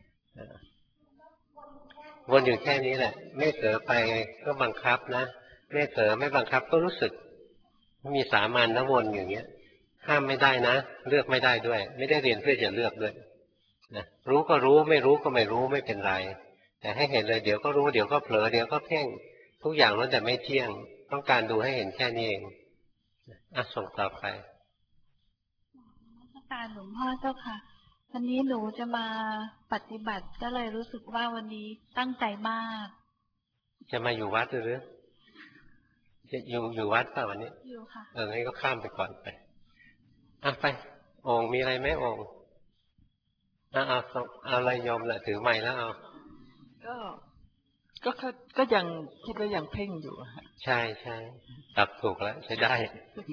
A: วนอยู่แค่นี้แหละไม่เผลอไปก็บังคับนะไม่เผลอไม่บังคับก็รู้สึกมีสามัญนะวนอย่างเงี้ยห้ามไม่ได้นะเลือกไม่ได้ด้วยไม่ได้เรียนเพื่อจะเลือกด้วยนะรู้ก็รู้ไม่รู้ก็ไม่รู้ไม่เป็นไรแต่ให้เห็นเลยเดี๋ยวก็รู้เดี๋ยวก็เผลอเดี๋ยวก็เพ่งทุกอย่างล้วนแต่ไม่เที่ยงต้องการดูให้เห็นแค่นี้เองส่งต่อไป
J: การหลวงพ่อเจ้าค่ะวันนี้หนูจะมาปฏิบัติก็เลยรู้สึกว่าวันนี้ตั้งใจมาก
A: จะมาอยู่วัดหรือจะอยู่วัดป่ะวันนี้
J: อยู่ค่ะ
A: งั้นก็ข้ามไปก่อนไปไปโอ่งมีอะไรไหมโอ่งเอาอะไรยอมละถือไม้แล้วเอา
L: ก็ยังคิดว่ายังเพ่งอยู่
A: ใช่ตับถูกแล้วใช้ได้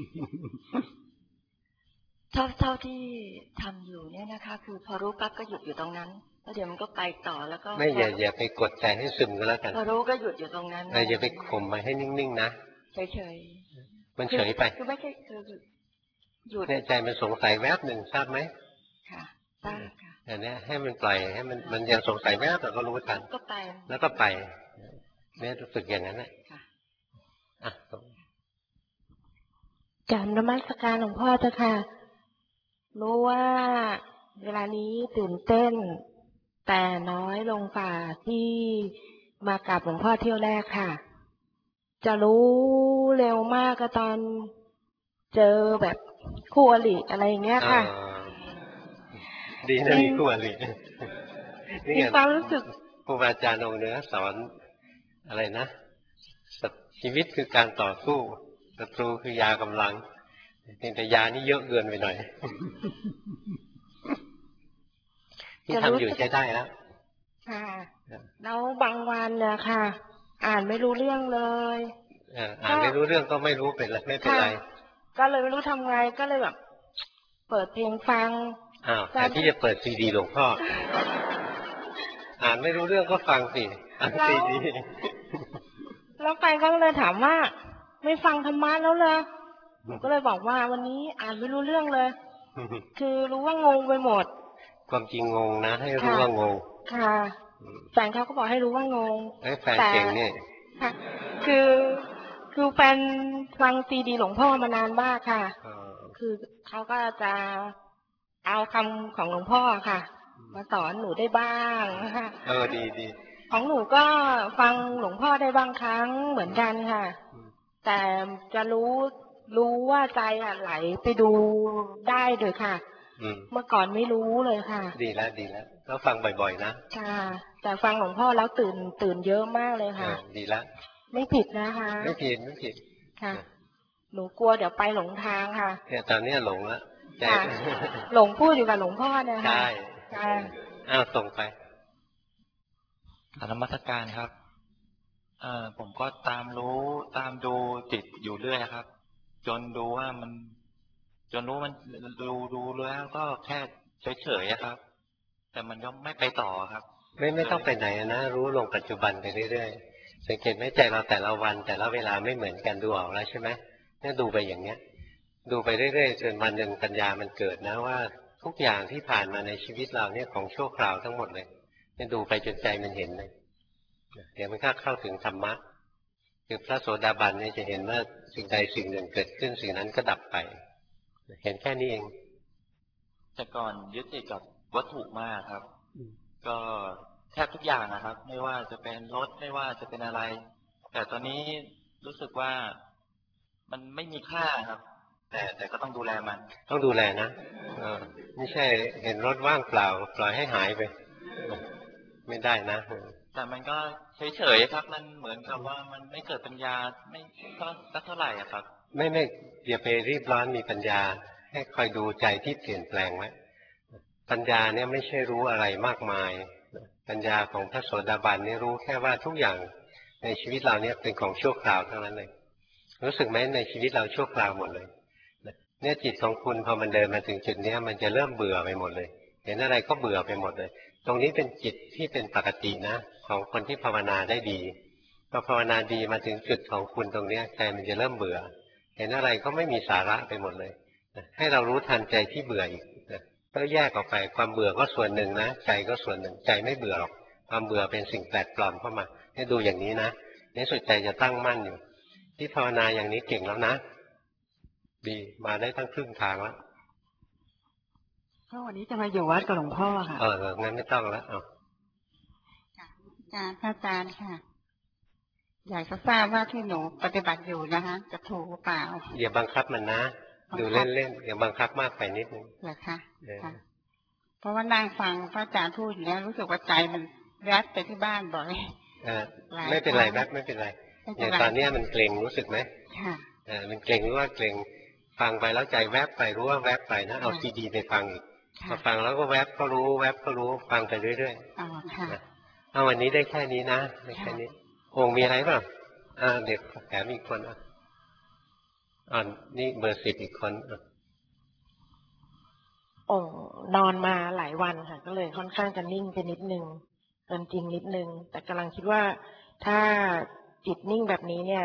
H: เท่าที่ทำอยู่เนี่ยนะคะคือพอรู้ปั๊บก็หยุดอยู่ตรงนั้นแล้วเดี๋ยวมันก็ไปต่อแล้วก็
A: ไม่อย่าไปกดใจให้ซึมก็แล้วกัน
H: พอรู้ก็หยุดอยู่ตรงนั้น
A: อย่าไปข่มไปให้นิ่งๆนะ
H: เฉย
A: มันเฉยไป
H: คือไม่ใช่คือหยุด
A: เนี่ยใจมันสงสัยแวบหนึ่งทราบไหม
H: ค่ะทราบค่ะ
A: อันนี้ให้มันปล่อยให้มันยังสงสัยแวบแต่ก็รู้ทัน
H: ก็ไป
A: แล้วก็ไปเนี่ยฝึกอย่างนั้นแหละอ่ะ
P: กราบนมัสการหลวงพ่อเจ้าค่ะรู้ว่าเวลานี้ตื่นเต้นแต่น้อยลงกว่าที่มากราบหลวงพ่อเที่ยวแรกค่ะจะรู้เร็วมากก็ตอนเจอแบบคู่อริอะไรอย่างเงี้ยค่ะ
A: ดีนะมีคู่อริ
P: มีความรู้สึก
A: ครูบาอาจารย์องค์เนื้อสอนอะไรนะชีวิตคือการต่อสู้ศัตรูคือยากำลังแต่ยานี่เยอะเกินไปหน่อยที่ทำอยู่ใช้ได้แล้ว
P: ค่ะแล้วบางวันเนี่ยค่ะอ่านไม่รู้เรื่องเลย
A: อ่านไม่รู้เรื่องก็ไม่รู้เป็นไรไม่เป็นไร
P: ก็เลยไม่รู้ทำไงก็เลยแบบเปิดเพลงฟัง
A: แต่ที่จะเปิดซีดีหลวงพ่ออ่านไม่รู้เรื่องก็ฟังสิอ่านซีดี
P: แล้วไปก็เลยถามว่าไม่ฟังธรรมะแล้วเลยก็เลยบอกว่าวันนี้อ่านไม่รู้เรื่องเลยคือรู้ว่างงไปหมด
A: ความจริงงงนะให้รู้ว่างง
P: ค่ะแฟนเขาก็บอกให้รู้ว่างง
A: แฟนเก่งนี่
P: คือแฟนฟังซีดีหลวงพ่อมานานมากค่ะคือเขาก็จะเอาคำของหลวงพ่อค่ะมาสอนหนูได้บ้างค่ะ
A: ดี
P: ของหนูก็ฟังหลวงพ่อได้บางครั้งเหมือนกันค่ะแต่จะรู้ว่าใจไหลไปดูได้เลยค่ะเมื่อก่อนไม่รู้เลยค่ะ
A: ดีแล้วก็ฟังบ่อยๆนะ
P: ค่ะแต่ฟังหลวงพ่อแล้วตื่นเยอะมากเลยค่ะ
A: ดีแล้ว
P: ไม่ผิดนะคะ
A: ไม่ผิด
P: ค่ะหนูกลัวเดี๋ยวไปหลงทางค่ะ
A: เนี่ยตอนนี้หลงแล้ว
P: หลงพูดอยู่กับหลวงพ่อเนี่ยค่ะ
A: ใช่ส่งไป
O: นมัสการครับผมก็ตามดูจิตอยู่เรื่อยครับจนรู้ว่ามันดูแล้วก็แค่เฉยๆครับแต่มันก็ไม่ไปต่อครับ
A: ไม่ต้องไปไหนนะรู้ลงปัจจุบันไปเรื่อยๆสังเกตไหมใจเราแต่ละวันแต่ละเวลาไม่เหมือนกันดูออกแล้วใช่ไหมเนี่ยดูไปอย่างเนี้ยดูไปเรื่อยๆจนวันหนึ่งปัญญามันเกิดนะว่าทุกอย่างที่ผ่านมาในชีวิตเราเนี่ยของชั่วคราวทั้งหมดเลยเนี่ยดูไปจนใจมันเห็นเลยเดี๋ยวมันเข้าถึงธรรมะคือพระโสดาบันเนี่ยจะเห็นว่าสิ่งใดสิ่งหนึ่งเกิดขึ้นสิ่งนั้นก็ดับไปเห็นแค่นี้เอง
O: แต่ก่อนยึดติดกับวัตถุมากครับก็แทบทุกอย่างนะครับไม่ว่าจะเป็นรถไม่ว่าจะเป็นอะไร แต่ตอนนี้รู้สึกว่ามันไม่มีค่าครับแต่ก็ต้องดูแลมัน
A: ต้องดูแลนะไม่ใช่เห็นรถว่างเปล่าปล่อยให้หายไปไม่ได้นะ
O: แต่มันก็เฉยๆครับมันเหมือนกับว่ามันไม่เกิดปัญญาไม่เท่าไหร่ครับ
A: ไม่อย่าไปรีบร้อนมีปัญญาให้คอยดูใจที่เปลี่ยนแปลงไว้ปัญญาเนี่ยไม่ใช่รู้อะไรมากมายปัญญาของพระโสดาบันนี่รู้แค่ว่าทุกอย่างในชีวิตเราเนี่ยเป็นของชั่วคราวทั้งนั้นเลยรู้สึกไหมในชีวิตเราชั่วคราวหมดเลยเนี่ยจิตของคุณพอมันเดินมาถึงจุดนี้มันจะเริ่มเบื่อไปหมดเลยเห็นอะไรก็เบื่อไปหมดเลยตรงนี้เป็นจิตที่เป็นปกตินะของคนที่ภาวนาได้ดีพอภาวนาดีมาถึงจุดของคุณตรงนี้ใจมันจะเริ่มเบื่อเห็นอะไรก็ไม่มีสาระไปหมดเลยให้เรารู้ทันใจที่เบื่ออีกก็แยกออกไปความเบื่อก็ส่วนหนึ่งนะใจก็ส่วนหนึ่งใจไม่เบื่อหรอกความเบื่อเป็นสิ่งแปลกปลอมเข้ามาให้ดูอย่างนี้นะในสุดใจจะตั้งมั่นอยู่ที่ภาวนาอย่างนี้เก่งแล้วนะดีมาได้ตั้งครึ่งทางแล้ว
Q: ก็วันนี้จะมาอยู่วัดกับหลวงพ่อค่ะ
A: งั้นไม่ต้องแล้ว
Q: พระอาจารย์ค่ะอยากจะทราบว่าที่หนูปฏิบัติอยู่นะคะจะถูกหรือเปล่า
A: อย่าบังคับมันนะดูเล่นๆอย่าบังคับมากไปนิดนึง
Q: เหรอคะเพราะว่านั่งฟังพระอาจารย์พูดอยู่แล้วรู้สึกว่าใจมันแวบไปที่บ้านบ่อย
A: ไม่เป็นไรแวบไม่เป็นไรอย่างตอนนี้มันเกร็งรู้สึกไหมมันเกร็งรู้ว่าเกร็งฟังไปแล้วใจแวบไปรู้ว่าแวบไปนะเอาซีดีไปฟังอีกพอฟังแล้วก็แวบก็รู้แวบก็รู้ฟังไปเรื่อยๆเอาวันนี้ได้แค่นี้นะได้แค่นี้องค์มีอะไรเปล่าเด็กแถมอีกคนนี่เบอร์10อีกคน
P: นอนมาหลายวันค่ะก็เลยค่อนข้างจะนิ่งไปนิดนึงเกินจริงนิดนึงแต่กำลังคิดว่าถ้าจิตนิ่งแบบนี้เนี่ย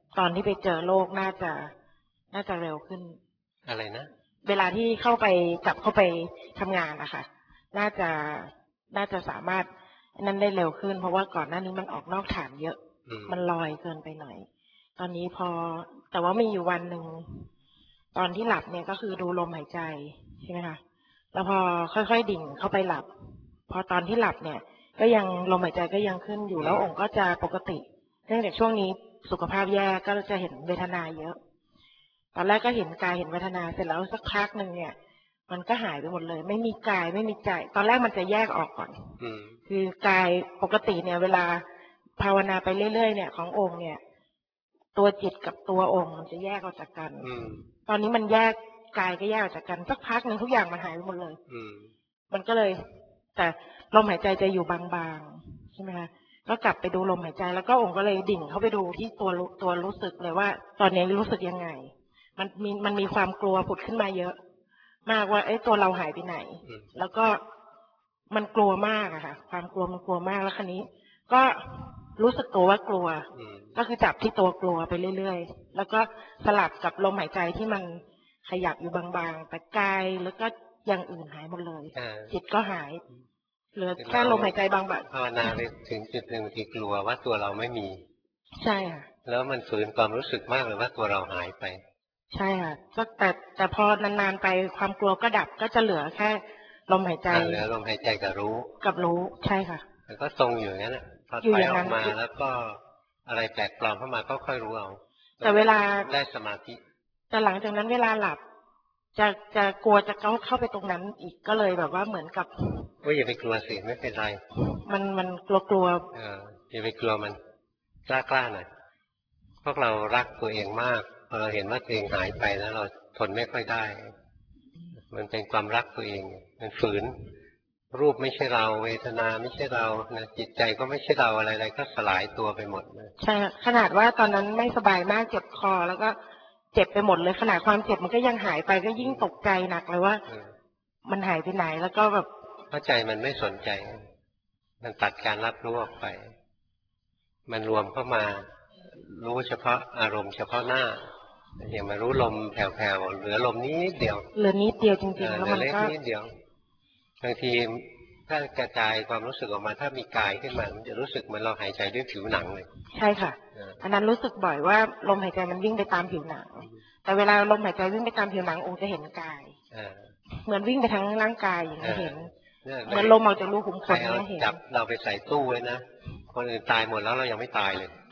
P: ตอนที่ไปเจอโลกน่าจะเร็วขึ้น
A: อะไรนะ
P: เวลาที่เข้าไปจับเข้าไปทำงานนะคะน่าจะสามารถนั้นได้เร็วขึ้น เพราะว่าก่อนหน้านี้มันออกนอกฐานเยอะ มันลอยเกินไปหน่อย ตอนนี้แต่ว่ามีอยู่วันหนึ่งตอนที่หลับเนี่ยก็คือดูลมหายใจใช่ไหมคะแล้วพอค่อยๆดิ่งเข้าไปหลับ พอตอนที่หลับเนี่ยก็ยังลมหายใจก็ยังขึ้นอยู่แล้วองค์ก็จะปกติเนื่องจากช่วงนี้สุขภาพแย่ก็จะเห็นเวทนาเยอะตอนแรกก็เห็นกายเห็นเวทนาเสร็จแล้วสักพักหนึ่งเนี่ยมันก็หายไปหมดเลยไม่มีกายไม่มีใจตอนแรกมันจะแยกออกก่อนคือกายปกติเนี่ยเวลาภาวนาไปเรื่อยๆเนี่ยขององค์เนี่ยตัวจิตกับตัวองค์มันจะแยกออกจากกันตอนนี้มันแยกกายก็แยกออกจากกันสักพักหนึ่งทุกอย่างมันหายไปหมดเลยมันก็เลยแต่ลมหายใจจะอยู่บางๆใช่ไหมคะก็กลับไปดูลมหายใจแล้วก็องค์ก็เลยดิ่งเข้าไปดูที่ตัวรู้สึกเลยว่าตอนนี้รู้สึกยังไงมันมีความกลัวผุดขึ้นมาเยอะมากว่าตัวเราหายไปไหนแล้วก็มันกลัวมากอะค่ะความกลัวมันกลัวมากแล้วคราวนี้ก็รู้สึกตัวว่ากลัวก็คือจับที่ตัวกลัวไปเรื่อยๆแล้วก็สลับกับลมหายใจที่มันขยับอยู่บางๆแต่กายแล้วก็อย่างอื่นหายหมดเลยจิตก็หายเหลือแค่ลมหายใจบางแบบ
A: ภาวนาไปถึงจุดหนึ่งที่กลัวว่าตัวเราไม่มี
P: ใช่ค่ะ
A: แล้วมันฝืนความรู้สึกมากเลยว่าตัวเราหายไป
P: ใช่ค่ะก็แต่พอนานๆไปความกลัวก็ดับก็จะเหลือแค่ลมหายใจ
A: เหลือลมหายใจกับรู้
P: ใช่ค่ะ
A: แล้วก็ทรงอยู่อย่างนั้นพอถอยออกมาแล้วก็อะไรแปลกปลอมเข้ามาก็ค่อยรู้เอา
P: แต่เวลา
A: ได้สมาธิ
P: แต่หลังจากนั้นเวลาหลับจะกลัวจะเข้าไปตรงนั้นอีกก็เลยแบบว่าเหมือนกับ
A: ว่าอย่าไปกลัวสิไม่เป็นไร
P: มันกลัว
A: อย่าไปกลัวมันกล้าหน่อยพวกเรารักตัวเองมากพอเราเห็นว่าตัวเองหายไปแล้วเราทนไม่ค่อยได้มันเป็นความรักตัวเองมันฝืนรูปไม่ใช่เราเวทนาไม่ใช่เรานะจิตใจก็ไม่ใช่เราอะไรๆก็สลายตัวไปหมด
P: ใช่ขนาดว่าตอนนั้นไม่สบายมากเจ็บคอแล้วก็เจ็บไปหมดเลยขนาดความเจ็บมันก็ยังหายไปก็ยิ่งตกใจหนักเลยว่ามันหายไปไหนแล้วก็แบบ
A: เพราะใจมันไม่สนใจมันตัดการรับรู้ออกไปมันรวมเข้ามารู้เฉพาะอารมณ์เฉพาะหน้าอย่างมารู้ลมแผ่วๆเหลือลมนิดเดียว
P: เหลือนิดเดียวจริงๆแล้วมันก็
A: นิดเดียวบางทีถ้ากระจายความรู้สึกออกมาถ้ามีกายขึ้นมามันจะรู้สึกเหมือนเราหายใจด้วยผิวหนังเลย
P: ใช่ค่ะอันนั้นรู้สึกบ่อยว่าลมหายใจมันวิ่งไปตามผิวหนังแต่เวลาลมหายใจวิ่งไปตามผิวหนังองค์จะเห็นกายเหมือนวิ่งไปทั้งร่างกายอย่างนี้เห็นเหมือนลมออกจากรูขุมขนนี่เห็น
A: จับเราไปใส่ตู้ไว้นะคนอื่นตายหมดแล้วเรายังไม่ตายเลย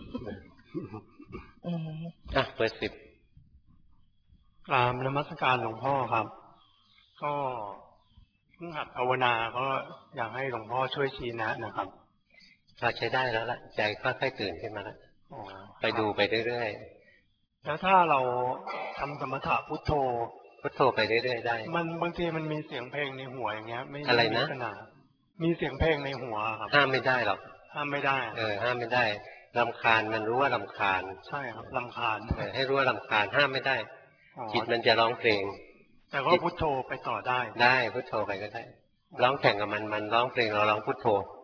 A: เบอร์ 10
K: กราบนมัสการหลวงพ่อครับก็เพิ่งหัดภาวนาก็อยากให้หลวงพ่อช่วยชี้แนะนะครับ
A: เราใช้ได้แล้วล่ะใจค่อยๆตื่นขึ้นมาแล้วไปดูไปเรื่อย
K: ๆแล้วถ้าเราทำสมถะพุทโธ
A: ไปเรื่อยๆได้
K: มันบางทีมันมีเสียงเพลงในหัวอย่างเงี้ยไม่
A: อะไรนะ
K: มีเสียงเพลงในหัวครับ
A: ห้ามไม่ได้หรอก
K: ห้ามไม่ได้
A: ห้ามไม่ได้รำคาญมันรู้ว่ารำคาญ
K: ใช่ครับรำคาญ
A: ให้รู้ว่ารำคาญห้ามไม่ได้จิตมันจะร้องเพลง
K: แต่ก็พุทโธไปต่อ
A: ได้พุทโธไปก็ได้ร้องแข่งกับมันร้องเพลงเราร้องพุทโธ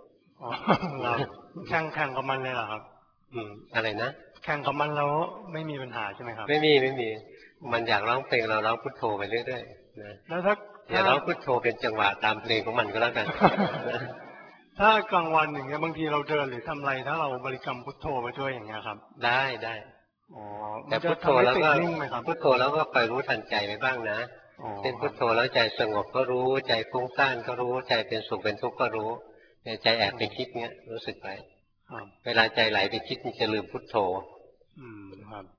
K: แข่งกับมันเลยเหรอครับ
A: อะไรนะ
K: แข่งกับมันแล้วไม่มีปัญหาใช่ไหมครับ
A: ไม่มีมันอยากร้องเพลงเราร้องพุทโธไปเรื่อยๆนะ
K: แล้วถ้า
A: อย่าร้องพุทโธเป็นจังหวะตามเพลงของมันก็แล้วกัน
K: ถ้ากลางวันอย่างเงี้ยบางทีเราเดินหรือทำอะไรถ้าเราบริกรรมพุทโธไปด้วยอย่างเงี้ยครับ
A: ได้แต่พุทโธแล้วก็พุทโธแล้วก็คอยรู้ทันใจไปบ้างนะเป็นพุทโธแล้วใจสงบก็รู้ใจฟุ้งซ่านก็รู้ใจเป็นสุขเป็นทุกข์ก็รู้ใจแอบไปคิดเงี้ยรู้สึกไปเวลาใจไหลไปคิดมันจะลืมพุทโธ